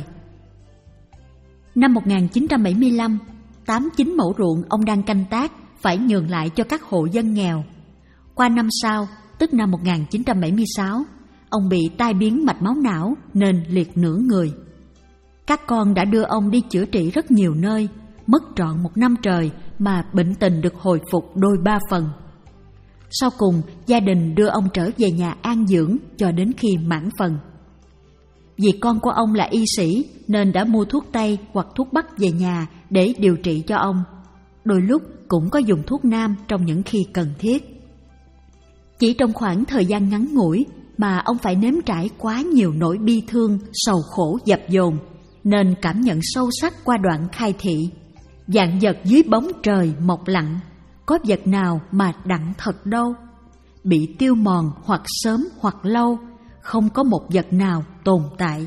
Năm một nghìn chín trăm bảy mươi lăm, tám chín mẫu ruộng ông đang canh tác phải nhường lại cho các hộ dân nghèo. Qua năm sau, tức năm một nghìn chín trăm bảy mươi sáu, ông bị tai biến mạch máu não nên liệt nửa người. Các con đã đưa ông đi chữa trị rất nhiều nơi, mất trọn một năm trời mà bệnh tình được hồi phục đôi ba phần. Sau cùng, gia đình đưa ông trở về nhà an dưỡng cho đến khi mãn phần. Vì con của ông là y sĩ nên đã mua thuốc Tây hoặc thuốc Bắc về nhà để điều trị cho ông. Đôi lúc cũng có dùng thuốc Nam trong những khi cần thiết. Chỉ trong khoảng thời gian ngắn ngủi mà ông phải nếm trải quá nhiều nỗi bi thương, sầu khổ dập dồn, nên cảm nhận sâu sắc qua đoạn khai thị. Vạn vật dưới bóng trời mọc lặng, có vật nào mà đặng thật đâu. Bị tiêu mòn hoặc sớm hoặc lâu, không có một vật nào tồn tại.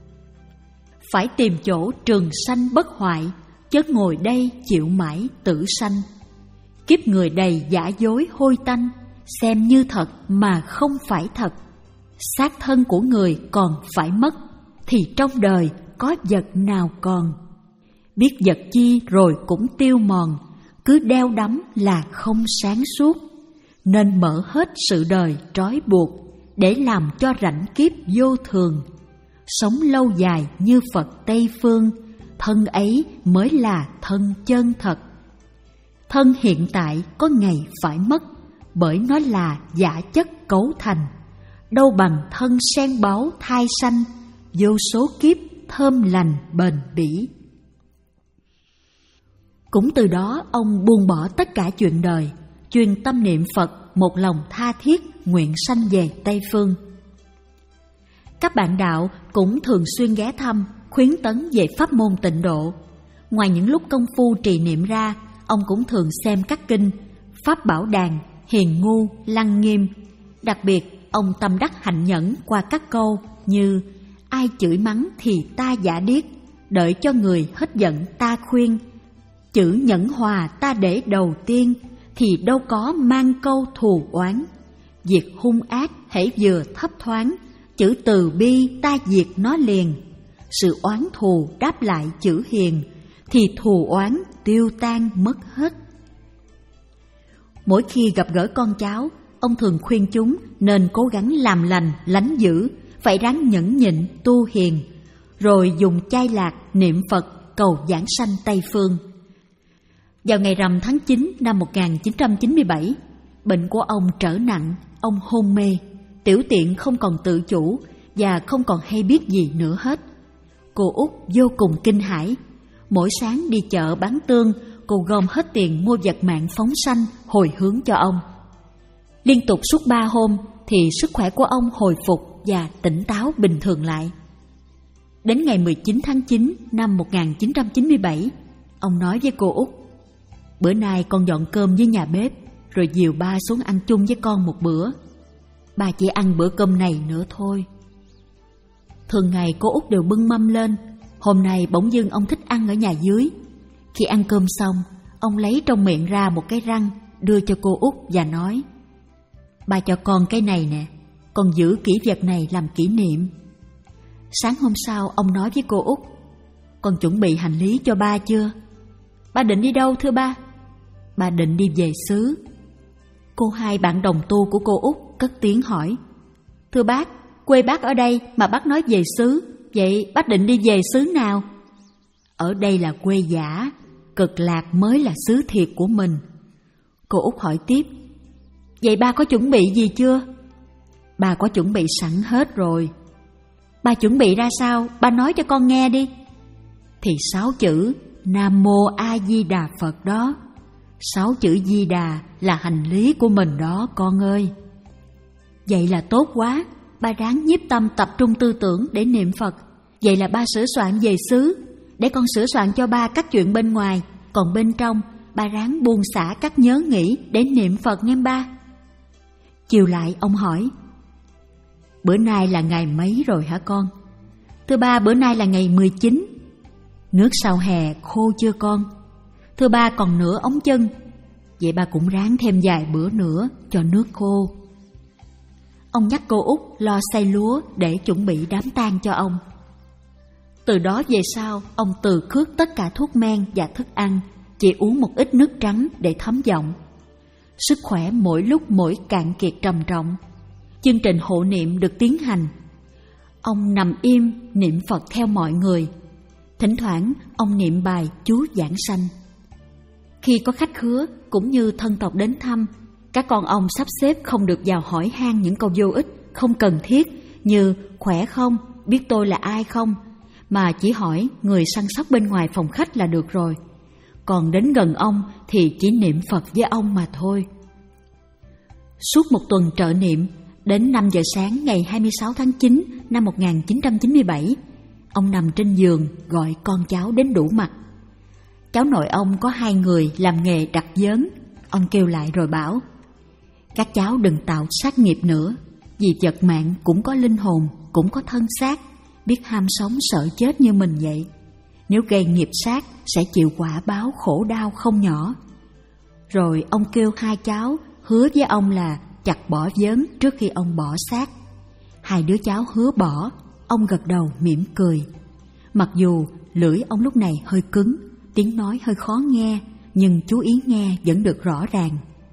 Phải tìm chỗ trường sanh bất hoại, chớ ngồi đây chịu mãi tử sanh. Kiếp người đầy giả dối hôi tanh, xem như thật mà không phải thật. Xác thân của người còn phải mất, thì trong đời có vật nào còn. Biết vật chi rồi cũng tiêu mòn, cứ đeo đắm là không sáng suốt. Nên mở hết sự đời trói buộc, để làm cho rảnh kiếp vô thường. Sống lâu dài như Phật Tây Phương, thân ấy mới là thân chân thật. Thân hiện tại có ngày phải mất, bởi nó là giả chất cấu thành. Đâu bằng thân sen báu thai sanh, vô số kiếp thơm lành bền bỉ. Cũng từ đó ông buông bỏ tất cả chuyện đời, chuyên tâm niệm Phật, một lòng tha thiết nguyện sanh về Tây Phương. Các bạn đạo cũng thường xuyên ghé thăm, khuyến tấn về pháp môn tịnh độ. Ngoài những lúc công phu trì niệm ra, ông cũng thường xem các kinh Pháp Bảo Đàn, Hiền Ngu, Lăng Nghiêm. Đặc biệt, ông tâm đắc hạnh nhẫn qua các câu như: ai chửi mắng thì ta giả điếc, đợi cho người hết giận ta khuyên. Chữ nhẫn hòa ta để đầu tiên, thì đâu có mang câu thù oán. Việc hung ác hễ vừa thấp thoáng, chữ từ bi ta diệt nó liền. Sự oán thù đáp lại chữ hiền, thì thù oán tiêu tan mất hết. Mỗi khi gặp gỡ con cháu, ông thường khuyên chúng nên cố gắng làm lành, lánh dữ, phải ráng nhẫn nhịn, tu hiền, rồi dùng chay lạc, niệm Phật, cầu giảng sanh Tây Phương. Vào ngày rằm tháng chín năm một nghìn chín trăm chín mươi bảy, bệnh của ông trở nặng, ông hôn mê, tiểu tiện không còn tự chủ và không còn hay biết gì nữa hết. Cô Út vô cùng kinh hãi. Mỗi sáng đi chợ bán tương, cô gom hết tiền mua vật mạng phóng sanh hồi hướng cho ông. Liên tục suốt ba hôm thì sức khỏe của ông hồi phục và tỉnh táo bình thường lại. Đến ngày mười chín tháng chín năm một nghìn chín trăm chín mươi bảy, ông nói với cô Út: "Bữa nay con dọn cơm với nhà bếp, rồi dìu ba xuống ăn chung với con một bữa. Ba chỉ ăn bữa cơm này nữa thôi." Thường ngày cô Út đều bưng mâm lên, hôm nay bỗng dưng ông thích ăn ở nhà dưới. Khi ăn cơm xong, ông lấy trong miệng ra một cái răng đưa cho cô Út và nói: "Ba cho con cái này nè, con giữ kỷ vật này làm kỷ niệm." Sáng hôm sau ông nói với cô Út: "Con chuẩn bị hành lý cho ba chưa?" "Ba định đi đâu thưa ba?" "Ba định đi về xứ." Cô hai bạn đồng tu của cô Út cất tiếng hỏi: "Thưa bác, quê bác ở đây mà bác nói về xứ, vậy bác định đi về xứ nào?" "Ở đây là quê giả, Cực Lạc mới là xứ thiệt của mình." Cô Út hỏi tiếp: "Vậy ba có chuẩn bị gì chưa?" "Ba có chuẩn bị sẵn hết rồi." "Ba chuẩn bị ra sao? Ba nói cho con nghe đi." "Thì sáu chữ Nam Mô A Di Đà Phật đó. Sáu chữ Di Đà là hành lý của mình đó con ơi." "Vậy là tốt quá, ba ráng nhiếp tâm tập trung tư tưởng để niệm Phật. Vậy là ba sửa soạn về xứ, để con sửa soạn cho ba các chuyện bên ngoài, còn bên trong ba ráng buông xả các nhớ nghĩ để niệm Phật nghe ba." Chiều lại ông hỏi: "Bữa nay là ngày mấy rồi hả con?" "Thưa ba, bữa nay là ngày mười chín." "Nước sau hè khô chưa con?" "Thưa ba, còn nửa ống chân." "Vậy ba cũng ráng thêm vài bữa nữa cho nước khô." Ông nhắc cô Út lo xay lúa để chuẩn bị đám tang cho ông. Từ đó về sau, ông từ khước tất cả thuốc men và thức ăn, chỉ uống một ít nước trắng để thấm giọng. Sức khỏe mỗi lúc mỗi cạn kiệt trầm trọng. Chương trình hộ niệm được tiến hành. Ông nằm im niệm Phật theo mọi người. Thỉnh thoảng ông niệm bài chú giảng sanh. Khi có khách khứa cũng như thân tộc đến thăm, các con ông sắp xếp không được vào hỏi han những câu vô ích, không cần thiết như khỏe không, biết tôi là ai không, mà chỉ hỏi người săn sóc bên ngoài phòng khách là được rồi. Còn đến gần ông thì chỉ niệm Phật với ông mà thôi. Suốt một tuần trợ niệm, đến năm giờ sáng ngày hai mươi sáu tháng chín năm một nghìn chín trăm chín mươi bảy, ông nằm trên giường gọi con cháu đến đủ mặt. Cháu nội ông có hai người làm nghề đặt vớn. Ông kêu lại rồi bảo: "Các cháu đừng tạo sát nghiệp nữa, vì vật mạng cũng có linh hồn, cũng có thân xác, biết ham sống sợ chết như mình vậy. Nếu gây nghiệp sát sẽ chịu quả báo khổ đau không nhỏ." Rồi ông kêu hai cháu hứa với ông là chặt bỏ vớn trước khi ông bỏ xác. Hai đứa cháu hứa bỏ, ông gật đầu mỉm cười. Mặc dù lưỡi ông lúc này hơi cứng, tiếng nói hơi khó nghe, nhưng chú ý nghe vẫn được rõ ràng.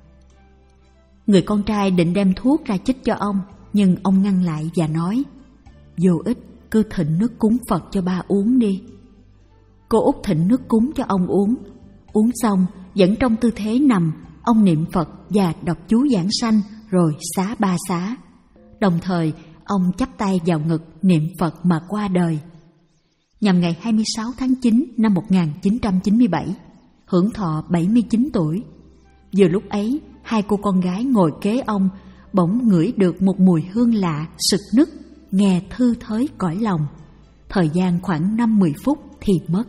Người con trai định đem thuốc ra chích cho ông, nhưng ông ngăn lại và nói: "Vô ích, cứ thịnh nước cúng Phật cho ba uống đi." Cô Út thịnh nước cúng cho ông uống. Uống xong, vẫn trong tư thế nằm, ông niệm Phật và đọc chú giảng sanh rồi xá ba xá. Đồng thời, ông chắp tay vào ngực niệm Phật mà qua đời. Nhằm ngày hai mươi sáu tháng chín năm một nghìn chín trăm chín mươi bảy, hưởng thọ bảy mươi chín tuổi. Vừa lúc ấy, hai cô con gái ngồi kế ông bỗng ngửi được một mùi hương lạ sực nức, nghe thư thới cõi lòng. Thời gian khoảng năm mười phút thì mất.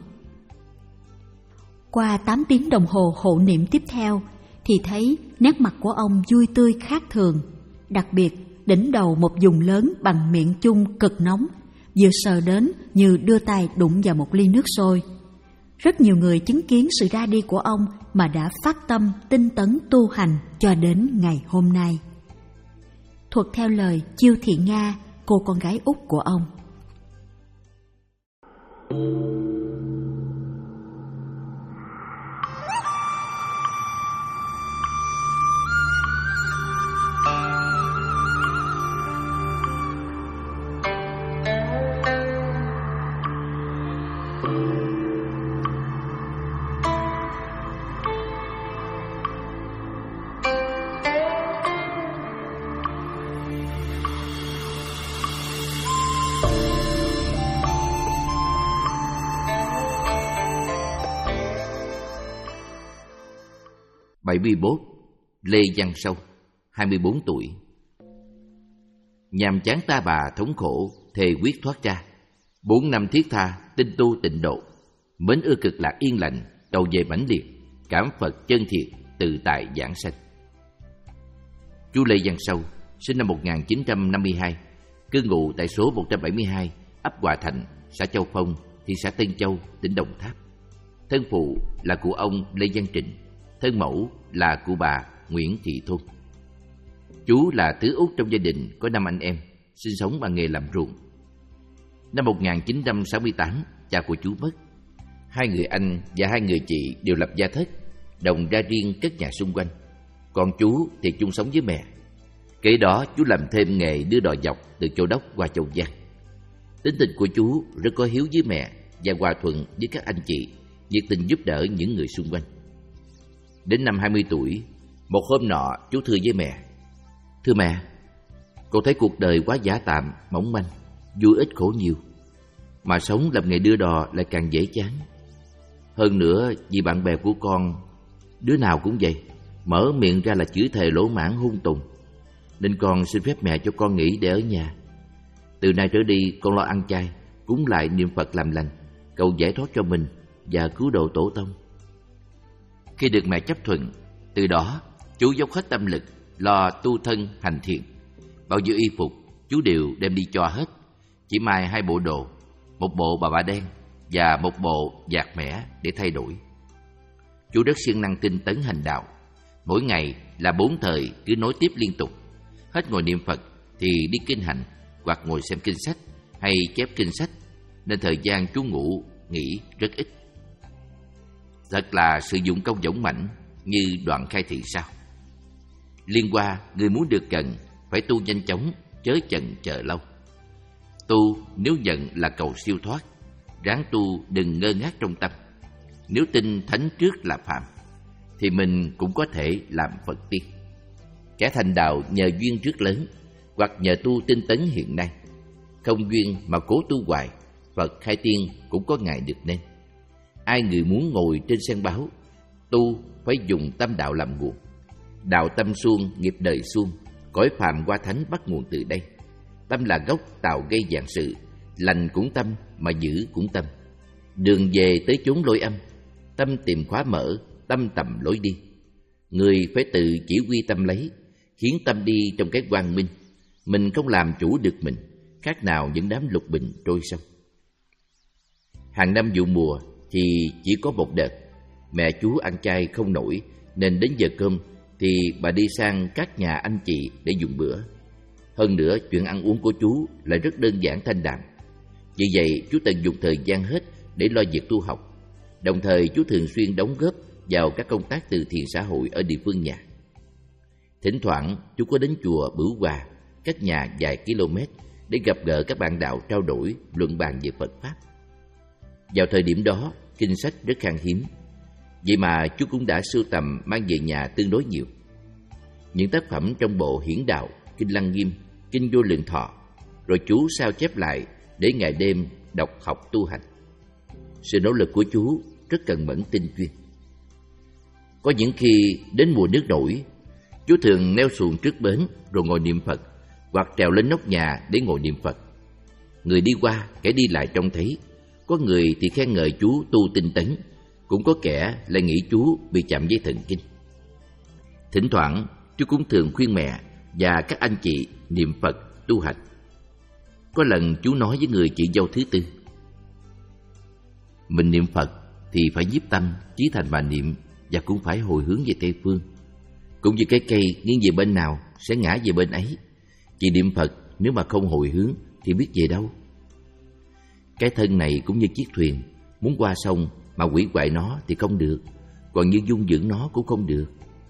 Qua tám tiếng đồng hồ hộ niệm tiếp theo thì thấy nét mặt của ông vui tươi khác thường. Đặc biệt, đỉnh đầu một vùng lớn bằng miệng chung cực nóng, vừa sờ đến như đưa tay đụng vào một ly nước sôi. Rất nhiều người chứng kiến sự ra đi của ông mà đã phát tâm tinh tấn tu hành cho đến ngày hôm nay. Thuật theo lời Chiêu Thị Nga, cô con gái út của ông. bảy mươi mốt, Lê Văn Sâu, hai mươi bốn tuổi. Nhàm chán ta bà thống khổ, thề quyết thoát ra. Bốn năm thiết tha, tinh tu tịnh độ. Mến ưa cực lạc yên lành, đầu về mãnh liệt, cảm Phật chân thiệt, tự tại giảng sanh. Chú Lê Văn Sâu, sinh năm một nghìn chín trăm năm mươi hai, cư ngụ tại số một trăm bảy mươi hai, ấp Hòa Thành, xã Châu Phong, thị xã Tân Châu, tỉnh Đồng Tháp. Thân phụ là cụ ông Lê Văn Trịnh, thân mẫu là cụ bà Nguyễn Thị Thôn. Chú là thứ út trong gia đình có năm anh em, sinh sống bằng nghề làm ruộng. Năm một nghìn chín trăm sáu mươi tám, cha của chú mất. Hai người anh và hai người chị đều lập gia thất, đồng ra riêng cất nhà xung quanh. Còn chú thì chung sống với mẹ. Kế đó chú làm thêm nghề đưa đò dọc từ Châu Đốc qua Châu Giang. Tính tình của chú rất có hiếu với mẹ và hòa thuận với các anh chị, nhiệt tình giúp đỡ những người xung quanh. Đến năm hai mươi tuổi, một hôm nọ chú thưa với mẹ: "Thưa mẹ, con thấy cuộc đời quá giả tạm, mỏng manh, vui ít khổ nhiều, mà sống làm nghề đưa đò lại càng dễ chán. Hơn nữa vì bạn bè của con đứa nào cũng vậy, mở miệng ra là chửi thề lỗ mãng hung tùng, nên con xin phép mẹ cho con nghỉ để ở nhà. Từ nay trở đi con lo ăn chay, cúng lại niệm Phật làm lành, cầu giải thoát cho mình và cứu độ tổ tông." Khi được mẹ chấp thuận, từ đó chú dốc hết tâm lực lo tu thân hành thiện. Bao nhiêu y phục chú đều đem đi cho hết, chỉ mai hai bộ đồ, một bộ bà bả đen và một bộ vạt mẻ để thay đổi. Chú rất siêng năng tinh tấn hành đạo, mỗi ngày là bốn thời cứ nối tiếp liên tục. Hết ngồi niệm Phật thì đi kinh hành hoặc ngồi xem kinh sách hay chép kinh sách, nên thời gian chú ngủ nghỉ rất ít. Thật là sử dụng công dũng mãnh như đoạn khai thị sau: "Liên qua người muốn được gần, phải tu nhanh chóng, chớ chần chờ lâu. Tu nếu giận là cầu siêu thoát, ráng tu đừng ngơ ngác trong tâm. Nếu tin thánh trước là phạm, thì mình cũng có thể làm Phật tiên. Kẻ thành đạo nhờ duyên rất lớn, hoặc nhờ tu tinh tấn hiện nay. Không duyên mà cố tu hoài, Phật hay tiên cũng có ngày được nên. Ai người muốn ngồi trên sen báo, tu phải dùng tâm đạo làm nguồn. Đạo tâm suông, nghiệp đời suông, cõi phàm qua thánh bắt nguồn từ đây. Tâm là gốc tạo gây vạn sự, lành cũng tâm mà giữ cũng tâm. Đường về tới chốn lôi âm, tâm tìm khóa mở, tâm tầm lối đi. Người phải tự chỉ huy tâm lấy, khiến tâm đi trong cái quang minh. Mình không làm chủ được mình, khác nào những đám lục bình trôi sông." Hàng năm vụ mùa thì chỉ có một đợt, mẹ chú ăn chay không nổi, nên đến giờ cơm thì bà đi sang các nhà anh chị để dùng bữa. Hơn nữa chuyện ăn uống của chú lại rất đơn giản thanh đạm. Vì vậy chú tận dụng thời gian hết để lo việc tu học. Đồng thời chú thường xuyên đóng góp vào các công tác từ thiện xã hội ở địa phương nhà. Thỉnh thoảng chú có đến chùa Bửu Hòa, cách nhà vài km, để gặp gỡ các bạn đạo trao đổi, luận bàn về Phật Pháp. Vào thời điểm đó, kinh sách rất khan hiếm, vậy mà chú cũng đã sưu tầm mang về nhà tương đối nhiều. Những tác phẩm trong bộ Hiển Đạo, Kinh Lăng Nghiêm, Kinh Vô Lượng Thọ, rồi chú sao chép lại để ngày đêm đọc học tu hành. Sự nỗ lực của chú rất cần mẫn tinh chuyên. Có những khi đến mùa nước nổi, chú thường neo xuồng trước bến rồi ngồi niệm Phật, hoặc trèo lên nóc nhà để ngồi niệm Phật. Người đi qua, kẻ đi lại trông thấy. Có người thì khen ngợi chú tu tinh tấn, cũng có kẻ lại nghĩ chú bị chạm dây thần kinh. Thỉnh thoảng chú cũng thường khuyên mẹ và các anh chị niệm Phật tu hành. Có lần chú nói với người chị dâu thứ tư: "Mình niệm Phật thì phải nhiếp tâm chí thành mà niệm, và cũng phải hồi hướng về Tây phương. Cũng như cái cây nghiêng về bên nào sẽ ngã về bên ấy. Chị niệm Phật nếu mà không hồi hướng thì biết về đâu. Cái thân này cũng như chiếc thuyền, muốn qua sông mà hủy hoại nó thì không được, còn như dung dưỡng nó cũng không được."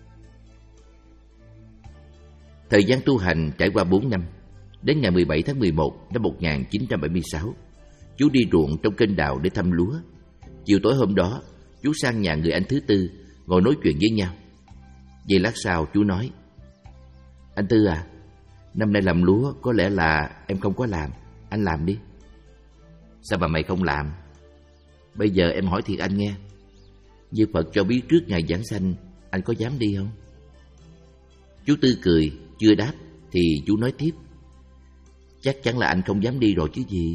Thời gian tu hành trải qua bốn năm. Đến ngày mười bảy tháng mười một năm một nghìn chín trăm bảy mươi sáu, chú đi ruộng trong kênh đào để thăm lúa. Chiều tối hôm đó, chú sang nhà người anh thứ tư ngồi nói chuyện với nhau. Giây lát sau chú nói: "Anh Tư à, năm nay làm lúa có lẽ là em không có làm, anh làm đi." "Sao mà mày không làm?" "Bây giờ em hỏi thiệt anh nghe, như Phật cho biết trước ngày giảng sanh anh có dám đi không? Chú Tư cười, chưa đáp thì chú nói tiếp. Chắc chắn là anh không dám đi rồi chứ gì.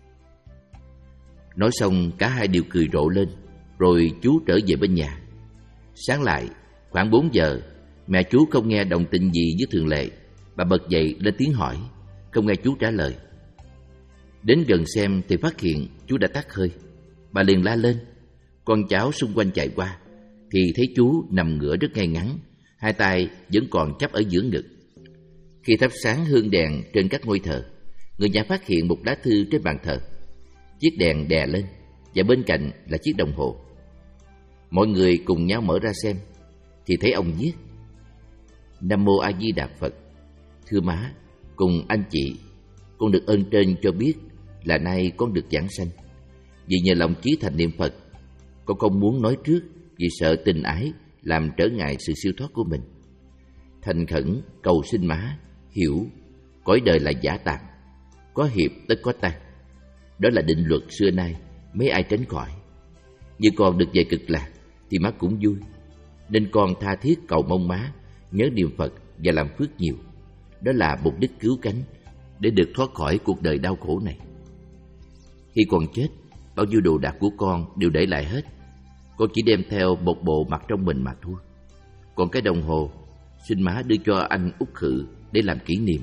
Nói xong cả hai đều cười rộ lên, rồi chú trở về bên nhà. Sáng lại, khoảng bốn giờ, mẹ chú không nghe động tĩnh gì với thường lệ. Bà bật dậy lên tiếng hỏi, không nghe chú trả lời. Đến gần xem thì phát hiện chú đã tắt hơi. Bà liền la lên. Con cháu xung quanh chạy qua thì thấy chú nằm ngửa rất ngay ngắn, hai tay vẫn còn chắp ở giữa ngực. Khi thắp sáng hương đèn trên các ngôi thờ, người nhà phát hiện một lá thư trên bàn thờ. Chiếc đèn đè lên và bên cạnh là chiếc đồng hồ. Mọi người cùng nhau mở ra xem thì thấy ông viết: Nam Mô A Di Đà Phật. Thưa má, cùng anh chị, con được ơn trên cho biết là nay con được giảng sanh. Vì nhờ lòng chí thành niệm Phật, con không muốn nói trước vì sợ tình ái làm trở ngại sự siêu thoát của mình. Thành khẩn cầu xin má hiểu cõi đời là giả tạm, có hiệp tất có tan. Đó là định luật xưa nay, mấy ai tránh khỏi. Như con được về cực lạc thì má cũng vui, nên con tha thiết cầu mong má nhớ niệm Phật và làm phước nhiều. Đó là mục đích cứu cánh để được thoát khỏi cuộc đời đau khổ này. Khi còn chết, bao nhiêu đồ đạc của con đều để lại hết. Con chỉ đem theo một bộ mặc trong mình mà thôi. Còn cái đồng hồ, xin má đưa cho anh Út Khự để làm kỷ niệm.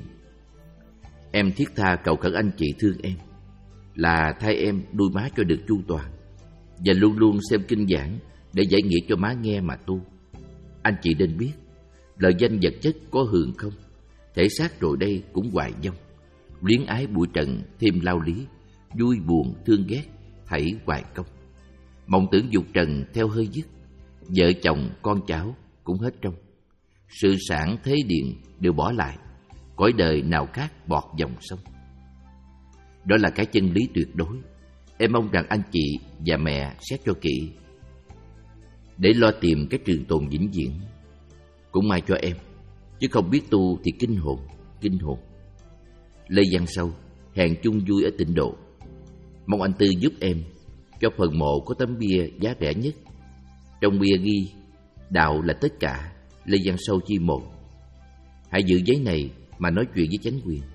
Em thiết tha cầu khẩn anh chị thương em, là thay em nuôi má cho được chu toàn, và luôn luôn xem kinh giảng để giải nghĩa cho má nghe mà tu. Anh chị nên biết, lời danh vật chất có hưởng không, thể xác rồi đây cũng hoài vong. Luyến ái bụi trần thêm lao lý, vui buồn thương ghét thảy hoài công. Mộng tưởng dục trần theo hơi dứt, vợ chồng con cháu cũng hết trong. Sự sản thế điện đều bỏ lại, cõi đời nào khác bọt dòng sông. Đó là cái chân lý tuyệt đối. Em mong rằng anh chị và mẹ xét cho kỹ để lo tìm cái trường tồn vĩnh viễn. Cũng may cho em, chứ không biết tu thì kinh hồn, kinh hồn. Lê Văn Sâu, hẹn chung vui ở Tịnh Độ. Mong anh Tư giúp em cho phần mộ có tấm bia giá rẻ nhất. Trong bia ghi: đạo là tất cả, Lê Văn Sâu chi một. Hãy giữ giấy này mà nói chuyện với chánh quyền.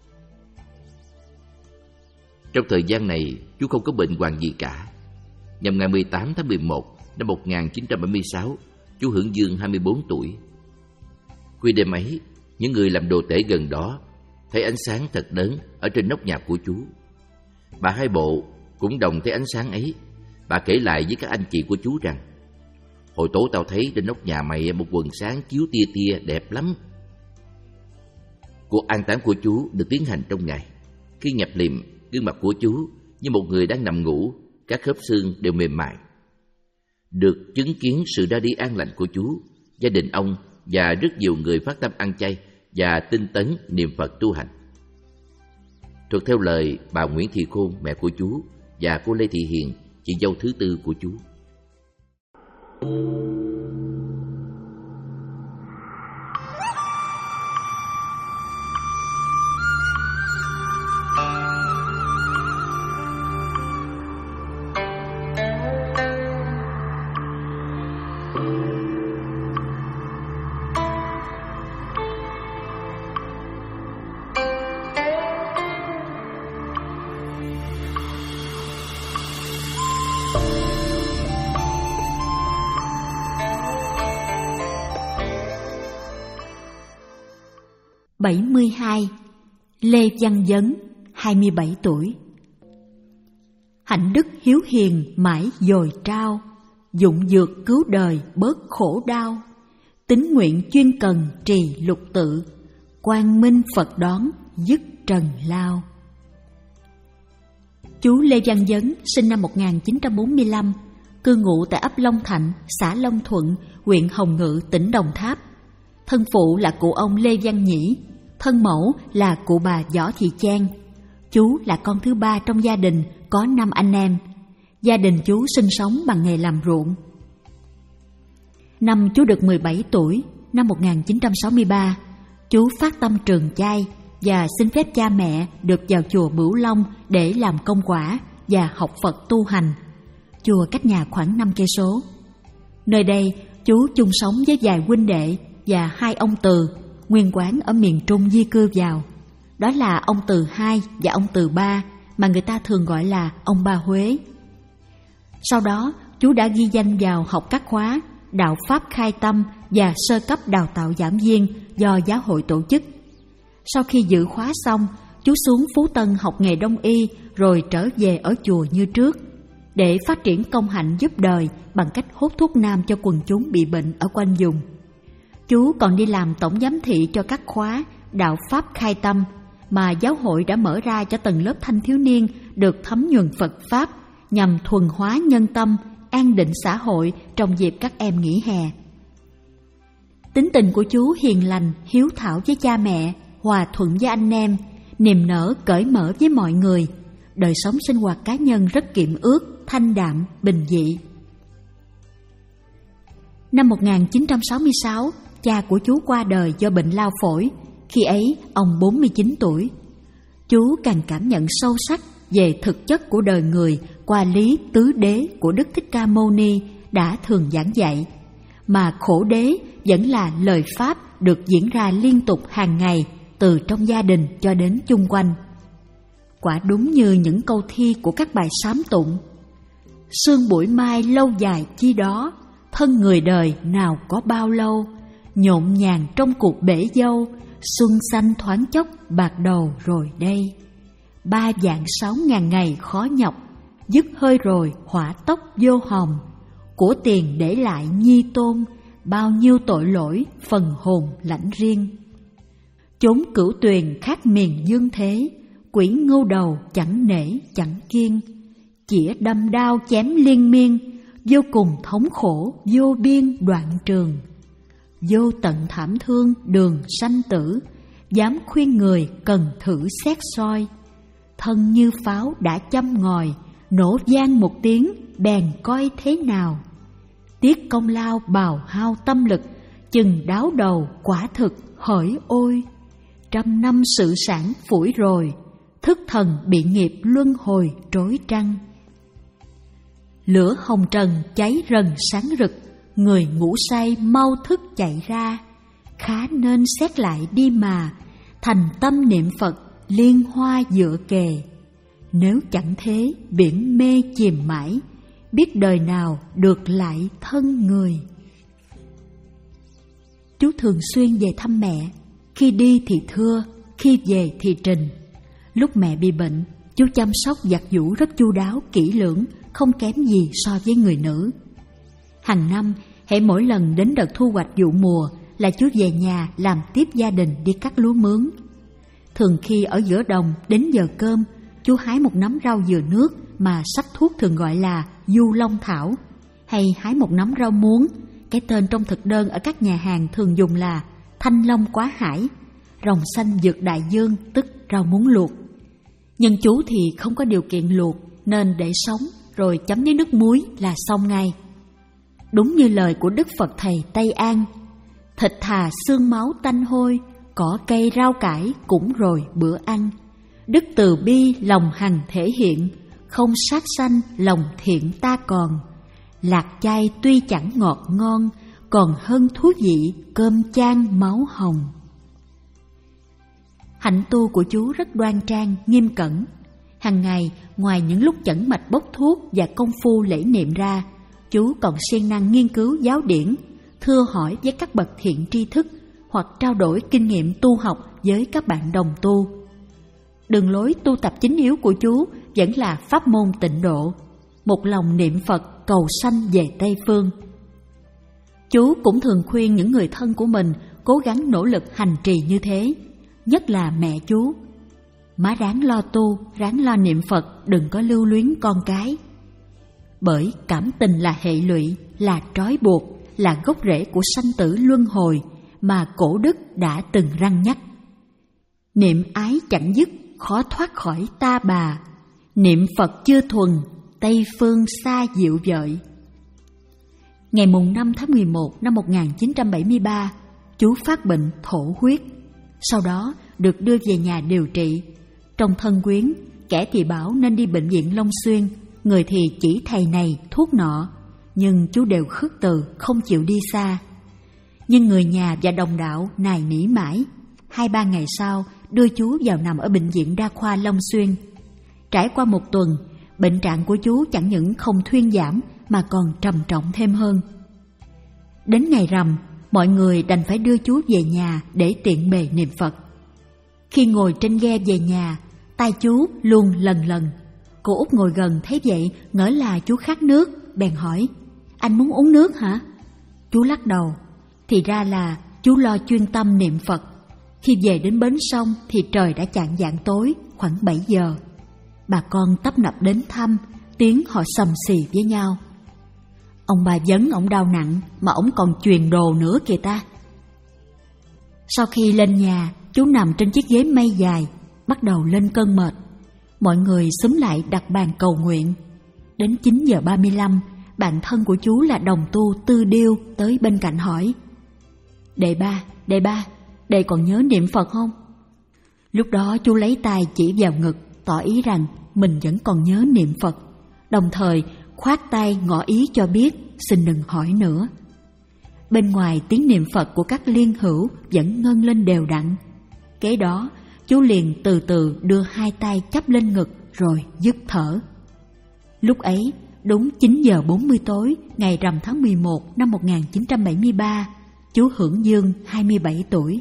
Trong thời gian này, chú không có bệnh hoạn gì cả. Nhằm ngày mười tám tháng mười một năm một nghìn chín trăm bảy mươi sáu, chú hưởng dương hai mươi bốn tuổi. Khuya đêm ấy, những người làm đồ tể gần đó thấy ánh sáng thật lớn ở trên nóc nhà của chú. Bà Hai Bộ cũng đồng thấy ánh sáng ấy. Bà kể lại với các anh chị của chú rằng: hồi tối tao thấy trên nóc nhà mày một quần sáng chiếu tia tia đẹp lắm. Cuộc an táng của chú được tiến hành trong ngày. Khi nhập liệm, gương mặt của chú như một người đang nằm ngủ, các khớp xương đều mềm mại. Được chứng kiến sự ra đi an lành của chú, gia đình ông và rất nhiều người phát tâm ăn chay và tinh tấn niệm Phật tu hành. Thuật theo lời bà Nguyễn Thị Khôn, mẹ của chú, và cô Lê Thị Hiền, chị dâu thứ tư của chú. bảy mươi hai. Lê Văn Dấn, hai mươi bảy tuổi. Hạnh đức hiếu hiền mãi dồi trao, dụng dược cứu đời bớt khổ đau. Tín nguyện chuyên cần trì lục tự, quang minh Phật đón dứt trần lao. Chú Lê Văn Dấn sinh năm một nghìn chín trăm bốn mươi lăm, cư ngụ tại ấp Long Thạnh, xã Long Thuận, huyện Hồng Ngự, tỉnh Đồng Tháp. Thân phụ là cụ ông Lê Văn Nhĩ, thân mẫu là cụ bà Võ Thị Trang. Chú là con thứ ba trong gia đình có năm anh em. Gia đình chú sinh sống bằng nghề làm ruộng. Năm chú được mười bảy tuổi, năm một nghìn chín trăm sáu mươi ba, chú phát tâm trường chay và xin phép cha mẹ được vào chùa Bửu Long để làm công quả và học Phật tu hành. Chùa cách nhà khoảng năm cây số. Nơi đây Chú chung sống với vài huynh đệ và hai ông Từ, nguyên quán ở miền Trung di cư vào. Đó là ông Từ hai và ông Từ ba, mà người ta thường gọi là ông Ba Huế. Sau đó, chú đã ghi danh vào học các khóa Đạo Pháp Khai Tâm và sơ cấp đào tạo giảng viên do giáo hội tổ chức. Sau khi dự khóa xong, chú xuống Phú Tân học nghề đông y rồi trở về ở chùa như trước, để phát triển công hạnh giúp đời bằng cách hút thuốc nam cho quần chúng bị bệnh ở quanh vùng. Chú còn đi làm tổng giám thị cho các khóa Đạo Pháp Khai Tâm mà giáo hội đã mở ra cho tầng lớp thanh thiếu niên được thấm nhuần Phật Pháp, nhằm thuần hóa nhân tâm, an định xã hội trong dịp các em nghỉ hè. Tính tình của chú hiền lành, hiếu thảo với cha mẹ, hòa thuận với anh em, niềm nở cởi mở với mọi người. Đời sống sinh hoạt cá nhân rất kiệm ước, thanh đạm, bình dị. Năm một nghìn chín trăm sáu mươi sáu, cha của chú qua đời do bệnh lao phổi. Khi ấy, ông bốn mươi chín tuổi. Chú càng cảm nhận sâu sắc về thực chất của đời người qua lý tứ đế của Đức Thích Ca Mâu Ni đã thường giảng dạy, mà khổ đế vẫn là lời Pháp được diễn ra liên tục hàng ngày từ trong gia đình cho đến chung quanh. Quả đúng như những câu thi của các bài sám tụng: sương buổi mai lâu dài chi đó, thân người đời nào có bao lâu, nhộn nhàng trong cuộc bể dâu, xuân xanh thoáng chốc bạc đầu rồi đây. Ba vạn sáu ngàn ngày khó nhọc, dứt hơi rồi hỏa tốc vô hòm, của tiền để lại nhi tôn, bao nhiêu tội lỗi phần hồn lãnh riêng. Chốn cửu tuyền khác miền dương thế, quỷ ngưu đầu chẳng nể chẳng kiêng, chĩa đâm đao chém liên miên, vô cùng thống khổ vô biên đoạn trường. Vô tận thảm thương đường sanh tử, dám khuyên người cần thử xét soi. Thân như pháo đã châm ngòi, nổ vang một tiếng bèn coi thế nào. Tiếc công lao bào hao tâm lực, chừng đáo đầu quả thực hỡi ôi. Trăm năm sự sản phủi rồi, thức thần bị nghiệp luân hồi trối trăng. Lửa hồng trần cháy rần sáng rực, người ngủ say mau thức chạy ra. Khá nên xét lại đi mà, thành tâm niệm Phật liên hoa dựa kề. Nếu chẳng thế biển mê chìm mãi, biết đời nào được lại thân người. Chú thường xuyên về thăm mẹ, khi đi thì thưa, khi về thì trình. Lúc mẹ bị bệnh, chú chăm sóc giặt giũ rất chu đáo, kỹ lưỡng, không kém gì so với người nữ. Hàng năm, hễ mỗi lần đến đợt thu hoạch vụ mùa là chú về nhà làm tiếp gia đình đi cắt lúa mướn. Thường khi ở giữa đồng đến giờ cơm, chú hái một nắm rau dừa nước mà sách thuốc thường gọi là du long thảo, hay hái một nắm rau muống, cái tên trong thực đơn ở các nhà hàng thường dùng là thanh long quá hải, rồng xanh vượt đại dương, tức rau muống luộc. Nhưng chú thì không có điều kiện luộc nên để sống rồi chấm với nước muối là xong ngay. Đúng như lời của Đức Phật Thầy Tây An: thịt thà xương máu tanh hôi, cỏ cây rau cải cũng rồi bữa ăn. Đức từ bi lòng hằng thể hiện, không sát sanh lòng thiện ta còn. Lạc chay tuy chẳng ngọt ngon, còn hơn thú vị cơm chan máu hồng. Hạnh tu của chú rất đoan trang, nghiêm cẩn. Hàng ngày, ngoài những lúc chẩn mạch bốc thuốc và công phu lễ niệm ra, chú còn siêng năng nghiên cứu giáo điển, thưa hỏi với các bậc thiện tri thức hoặc trao đổi kinh nghiệm tu học với các bạn đồng tu. Đường lối tu tập chính yếu của chú vẫn là pháp môn tịnh độ, một lòng niệm Phật cầu sanh về Tây Phương. Chú cũng thường khuyên những người thân của mình cố gắng nỗ lực hành trì như thế, nhất là mẹ chú. Má ráng lo tu, ráng lo niệm Phật, đừng có lưu luyến con cái. Bởi cảm tình là hệ lụy, là trói buộc, là gốc rễ của sanh tử luân hồi mà cổ đức đã từng răn nhắc. Niệm ái chẳng dứt, khó thoát khỏi ta bà. Niệm Phật chưa thuần, Tây Phương xa dịu vợi. Ngày mùng năm tháng mười một năm một nghìn chín trăm bảy mươi ba, chú phát bệnh thổ huyết. Sau đó được đưa về nhà điều trị. Trong thân quyến, kẻ thì bảo nên đi bệnh viện Long Xuyên, người thì chỉ thầy này thuốc nọ. nhưng chú đều khước từ, không chịu đi xa. Nhưng người nhà và đồng đạo nài nỉ mãi. Hai ba ngày sau, đưa chú vào nằm ở bệnh viện đa khoa Long Xuyên. Trải qua một tuần, bệnh trạng của chú chẳng những không thuyên giảm mà còn trầm trọng thêm hơn. Đến ngày rằm, mọi người đành phải đưa chú về nhà để tiện bề niệm Phật. Khi ngồi trên ghe về nhà, tai chú luôn lần lần. Cô út ngồi gần thấy vậy, ngỡ là chú khát nước, bèn hỏi: "Anh muốn uống nước hả?" Chú lắc đầu. Thì ra là chú lo chuyên tâm niệm Phật. Khi về đến bến sông thì trời đã chạng vạng tối, khoảng bảy giờ. Bà con tấp nập đến thăm, tiếng họ xầm xì với nhau. Ông bà vấn ổng đau nặng mà ổng còn truyền đồ nữa kìa ta. Sau khi lên nhà, chú nằm trên chiếc ghế mây dài, bắt đầu lên cơn mệt. Mọi người xúm lại đặt bàn cầu nguyện. Đến chín giờ ba mươi lăm, bạn thân của chú là đồng tu Tư Điêu tới bên cạnh hỏi: "Đệ ba, đệ ba, đệ còn nhớ niệm Phật không?" Lúc đó chú lấy tay chỉ vào ngực, tỏ ý rằng mình vẫn còn nhớ niệm Phật, đồng thời khoát tay ngỏ ý cho biết xin đừng hỏi nữa. Bên ngoài tiếng niệm Phật của các liên hữu vẫn ngân lên đều đặn. Kế đó, chú liền từ từ đưa hai tay chắp lên ngực rồi dứt thở. Lúc ấy, đúng chín giờ bốn mươi tối, ngày rằm tháng mười một năm một nghìn chín trăm bảy mươi ba, chú hưởng dương hai mươi bảy tuổi.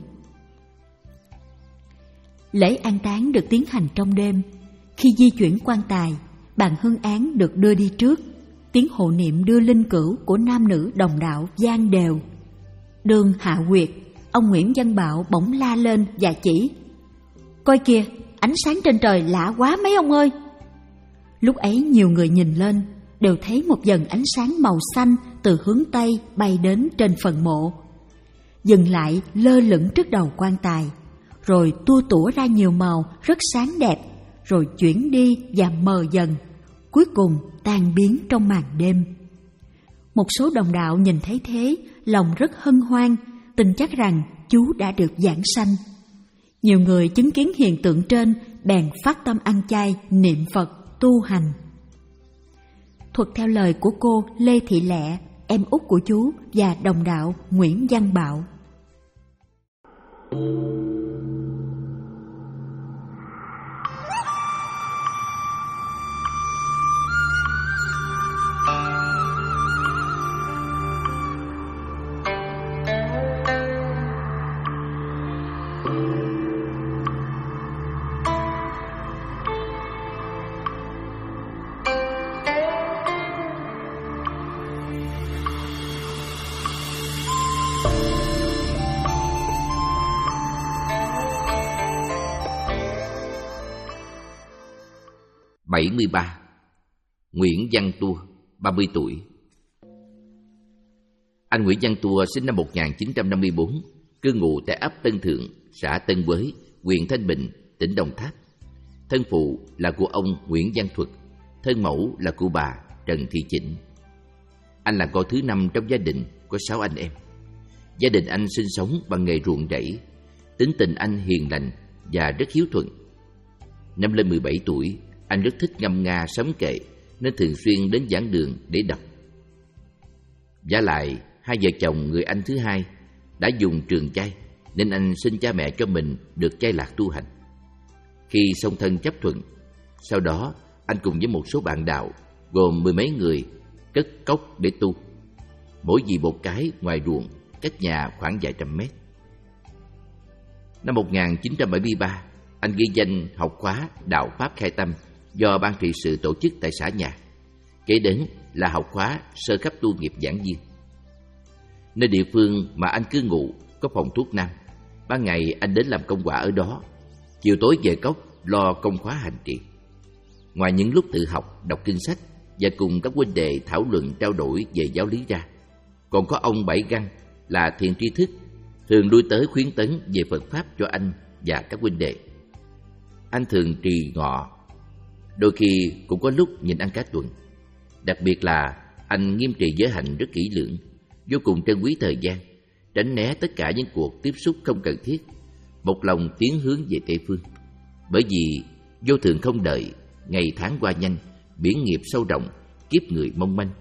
Lễ an táng được tiến hành trong đêm. Khi di chuyển quan tài, bàn hương án được đưa đi trước. Tiếng hộ niệm đưa linh cữu của nam nữ đồng đạo vang đều. Đường hạ quyệt, ông Nguyễn Văn Bạo bỗng la lên và chỉ: "Coi kìa, ánh sáng trên trời lạ quá mấy ông ơi!" Lúc ấy nhiều người nhìn lên, đều thấy một dần ánh sáng màu xanh từ hướng Tây bay đến trên phần mộ, dừng lại lơ lửng trước đầu quan tài, rồi tua tủa ra nhiều màu rất sáng đẹp, rồi chuyển đi và mờ dần, cuối cùng tan biến trong màn đêm. Một số đồng đạo nhìn thấy thế, lòng rất hân hoan, tin chắc rằng chú đã được giảng sanh. Nhiều người chứng kiến hiện tượng trên bèn phát tâm ăn chay, niệm Phật, tu hành. Thuật theo lời của cô Lê Thị Lẹ, em út của chú, và đồng đạo Nguyễn Văn Bạo. bảy mươi ba. Nguyễn Văn Tua, ba mươi tuổi. Anh Nguyễn Văn Tua sinh năm một nghìn chín trăm năm mươi tư, cư ngụ tại ấp Tân Thượng, xã Tân Quế, huyện Thanh Bình, tỉnh Đồng Tháp. Thân phụ là của ông Nguyễn Văn Thuật, thân mẫu là của bà Trần Thị Chỉnh. Anh là con thứ năm trong gia đình có sáu anh em. Gia đình anh sinh sống bằng nghề ruộng rẫy. Tính tình anh hiền lành và rất hiếu thuận. Năm lên mười bảy tuổi, anh rất thích ngâm nga sấm kệ nên thường xuyên đến giảng đường để đọc. Vả lại, hai vợ chồng người anh thứ hai đã dùng trường chay nên anh xin cha mẹ cho mình được chay lạc tu hành. Khi song thân chấp thuận, sau đó anh cùng với một số bạn đạo gồm mười mấy người cất cốc để tu, mỗi vì một cái ngoài ruộng, cách nhà khoảng vài trăm mét. Năm một nghìn chín trăm bảy mươi ba, anh ghi danh học khóa Đạo Pháp Khai Tâm do ban trị sự tổ chức tại xã nhà. Kế đến là học khóa sơ cấp tu nghiệp giảng viên. Nơi địa phương mà anh cư ngụ có phòng thuốc nam. Ban ngày anh đến làm công quả ở đó, chiều tối về cốc lo công khóa hành trì. Ngoài những lúc tự học, đọc kinh sách và cùng các huynh đệ thảo luận trao đổi về giáo lý ra, còn có ông Bảy Găng là thiền tri thức thường lui tới khuyến tấn về Phật Pháp cho anh và các huynh đệ. Anh thường trì ngọ, đôi khi cũng có lúc nhìn ăn cả tuần. Đặc biệt là anh nghiêm trì giới hạnh rất kỹ lưỡng, vô cùng trân quý thời gian, tránh né tất cả những cuộc tiếp xúc không cần thiết, một lòng tiến hướng về Tây Phương. Bởi vì vô thường không đợi, ngày tháng qua nhanh, biển nghiệp sâu rộng, kiếp người mong manh,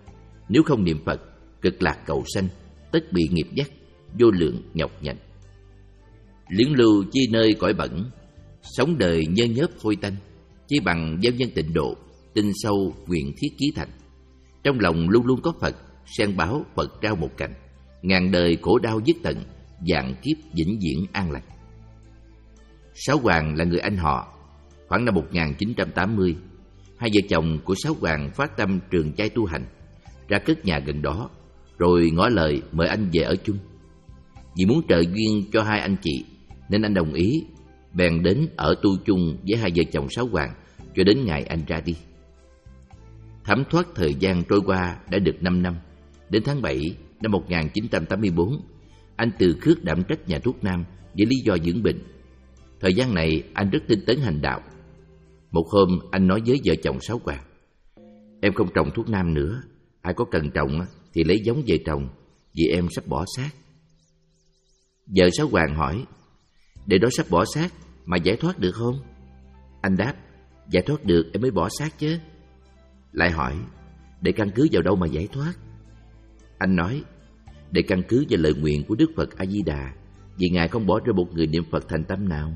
nếu không niệm Phật, cực lạc cầu sanh, tất bị nghiệp dắt, vô lượng nhọc nhằn. Liễn lưu chi nơi cõi bẩn, sống đời nhơ nhớp hôi tanh, chỉ bằng gieo nhân tịnh độ, tinh sâu nguyện thiết chí thành. Trong lòng luôn luôn có Phật, sen báo Phật trao một cành, ngàn đời khổ đau dứt tận, vạn kiếp vĩnh viễn an lành. Sáu Hoàng là người anh họ. Khoảng năm một nghìn chín trăm tám mươi, hai vợ chồng của Sáu Hoàng phát tâm trường chay tu hành, ra cất nhà gần đó, rồi ngỏ lời mời anh về ở chung. Vì muốn trợ duyên cho hai anh chị, nên anh đồng ý, bèn đến ở tu chung với hai vợ chồng Sáu Hoàng cho đến ngày anh ra đi. Thấm thoát thời gian trôi qua đã được năm năm. Đến tháng bảy năm một nghìn chín trăm tám mươi tư, anh từ khước đảm trách nhà thuốc Nam với lý do dưỡng bệnh. Thời gian này anh rất tinh tấn hành đạo. Một hôm anh nói với vợ chồng Sáu Hoàng: "Em không trồng thuốc Nam nữa, ai có cần trồng thì lấy giống về trồng, vì em sắp bỏ xác." Vợ Sáu Hoàng hỏi: "Để đó sắp bỏ xác mà giải thoát được không?" Anh đáp: "Giải thoát được em mới bỏ xác chứ." Lại hỏi: "Để căn cứ vào đâu mà giải thoát?" Anh nói: "Để căn cứ vào lời nguyện của Đức Phật A Di Đà, vì Ngài không bỏ rơi một người niệm Phật thành tâm nào."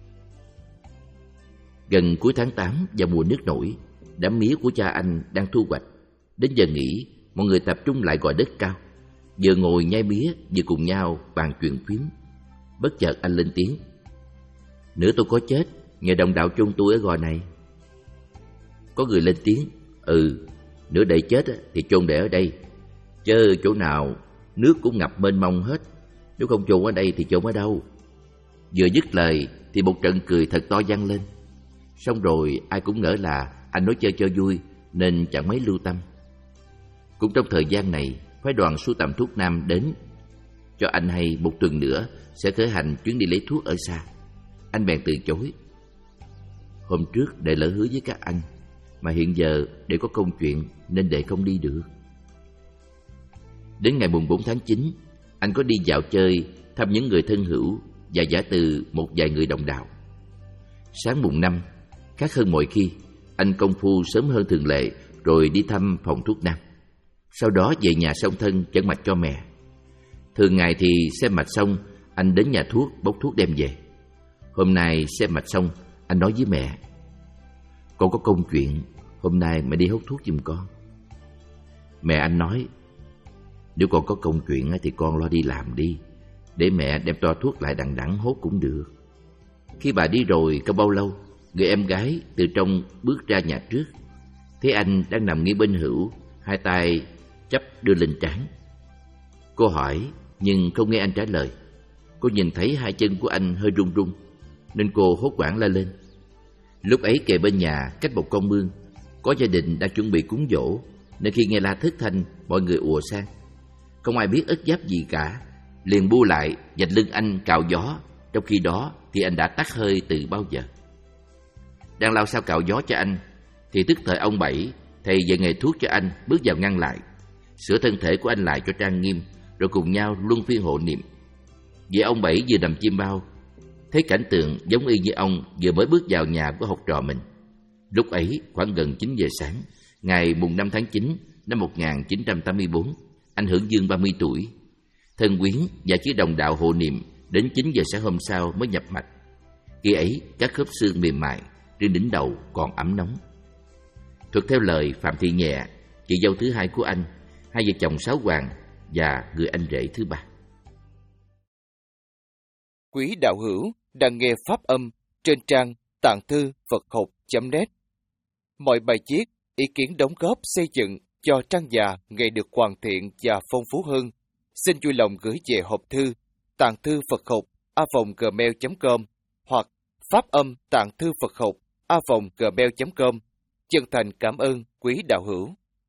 Gần cuối tháng tám vào mùa nước nổi, đám mía của cha anh đang thu hoạch. Đến giờ nghỉ, mọi người tập trung lại gò đất cao, vừa ngồi nhai mía vừa cùng nhau bàn chuyện phiếm. Bất chợt anh lên tiếng: "Nữa tôi có chết, nhờ đồng đạo chôn tôi ở gò này." Có người lên tiếng: "Ừ, nữa để chết thì chôn để ở đây, chớ chỗ nào nước cũng ngập mênh mông hết, nếu không chôn ở đây thì chôn ở đâu?" Vừa dứt lời thì một trận cười thật to vang lên. Xong rồi ai cũng ngỡ là anh nói chơi cho vui nên chẳng mấy lưu tâm. Cũng trong thời gian này, phái đoàn sưu tầm thuốc Nam đến cho anh hay một tuần nữa sẽ khởi hành chuyến đi lấy thuốc ở xa. Anh bèn từ chối: "Hôm trước đệ lỡ hứa với các anh, mà hiện giờ đệ có công chuyện nên đệ không đi được." Đến ngày mùng bốn tháng chín, anh có đi dạo chơi thăm những người thân hữu và giả từ một vài người đồng đạo. Sáng mùng năm, khác hơn mọi khi, anh công phu sớm hơn thường lệ rồi đi thăm phòng thuốc Nam. Sau đó về nhà xông thân chẩn mạch cho mẹ. Thường ngày thì xem mạch xong, anh đến nhà thuốc bốc thuốc đem về. Hôm nay xem mạch xong, anh nói với mẹ: "Con có công chuyện, hôm nay mẹ đi hút thuốc giùm con." Mẹ anh nói: "Nếu con có công chuyện thì con lo đi làm đi, để mẹ đem toa thuốc lại đằng đẵng hốt cũng được." Khi bà đi rồi không bao lâu, người em gái từ trong bước ra nhà trước, thấy anh đang nằm nghiêng bên hữu, hai tay chắp đưa lên trán. Cô hỏi nhưng không nghe anh trả lời. Cô nhìn thấy hai chân của anh hơi run run, nên cô hốt hoảng la lên. Lúc ấy kề bên nhà cách một con mương, có gia đình đang chuẩn bị cúng giỗ, nên khi nghe la thất thanh, mọi người ùa sang. Không ai biết ức giáp gì cả, liền bu lại vạch lưng anh cạo gió. Trong khi đó thì anh đã tắt hơi từ bao giờ. Đang lao sao cạo gió cho anh thì tức thời ông Bảy, thầy dạy nghề thuốc cho anh, bước vào ngăn lại, sửa thân thể của anh lại cho trang nghiêm, rồi cùng nhau luân phiên hộ niệm. Vì ông Bảy vừa nằm chim bao, thấy cảnh tượng giống y như ông vừa mới bước vào nhà của học trò mình. Lúc ấy khoảng gần chín giờ sáng, ngày mùng năm tháng chín năm một nghìn chín trăm tám mươi tư, anh hưởng dương ba mươi tuổi. Thân quyến và chỉ đồng đạo hộ niệm đến chín giờ sáng hôm sau mới nhập mạch. Khi ấy các khớp xương mềm mại trên đỉnh đầu còn ấm nóng. Thuật theo lời Phạm Thị Nhẹ, chị dâu thứ hai của anh, hai vợ chồng Sáu Hoàng và người anh rể thứ ba. Quý đạo hữu đang nghe pháp âm trên trang tạng thư Phật học chấm net. Mọi bài viết, ý kiến đóng góp xây dựng cho trang già ngày được hoàn thiện và phong phú hơn, xin vui lòng gửi về hộp thư tạng thư Phật học a vòng gmail chấm com hoặc pháp âm tạng thư Phật học a vòng gmail chấm com. Chân thành cảm ơn quý đạo hữu.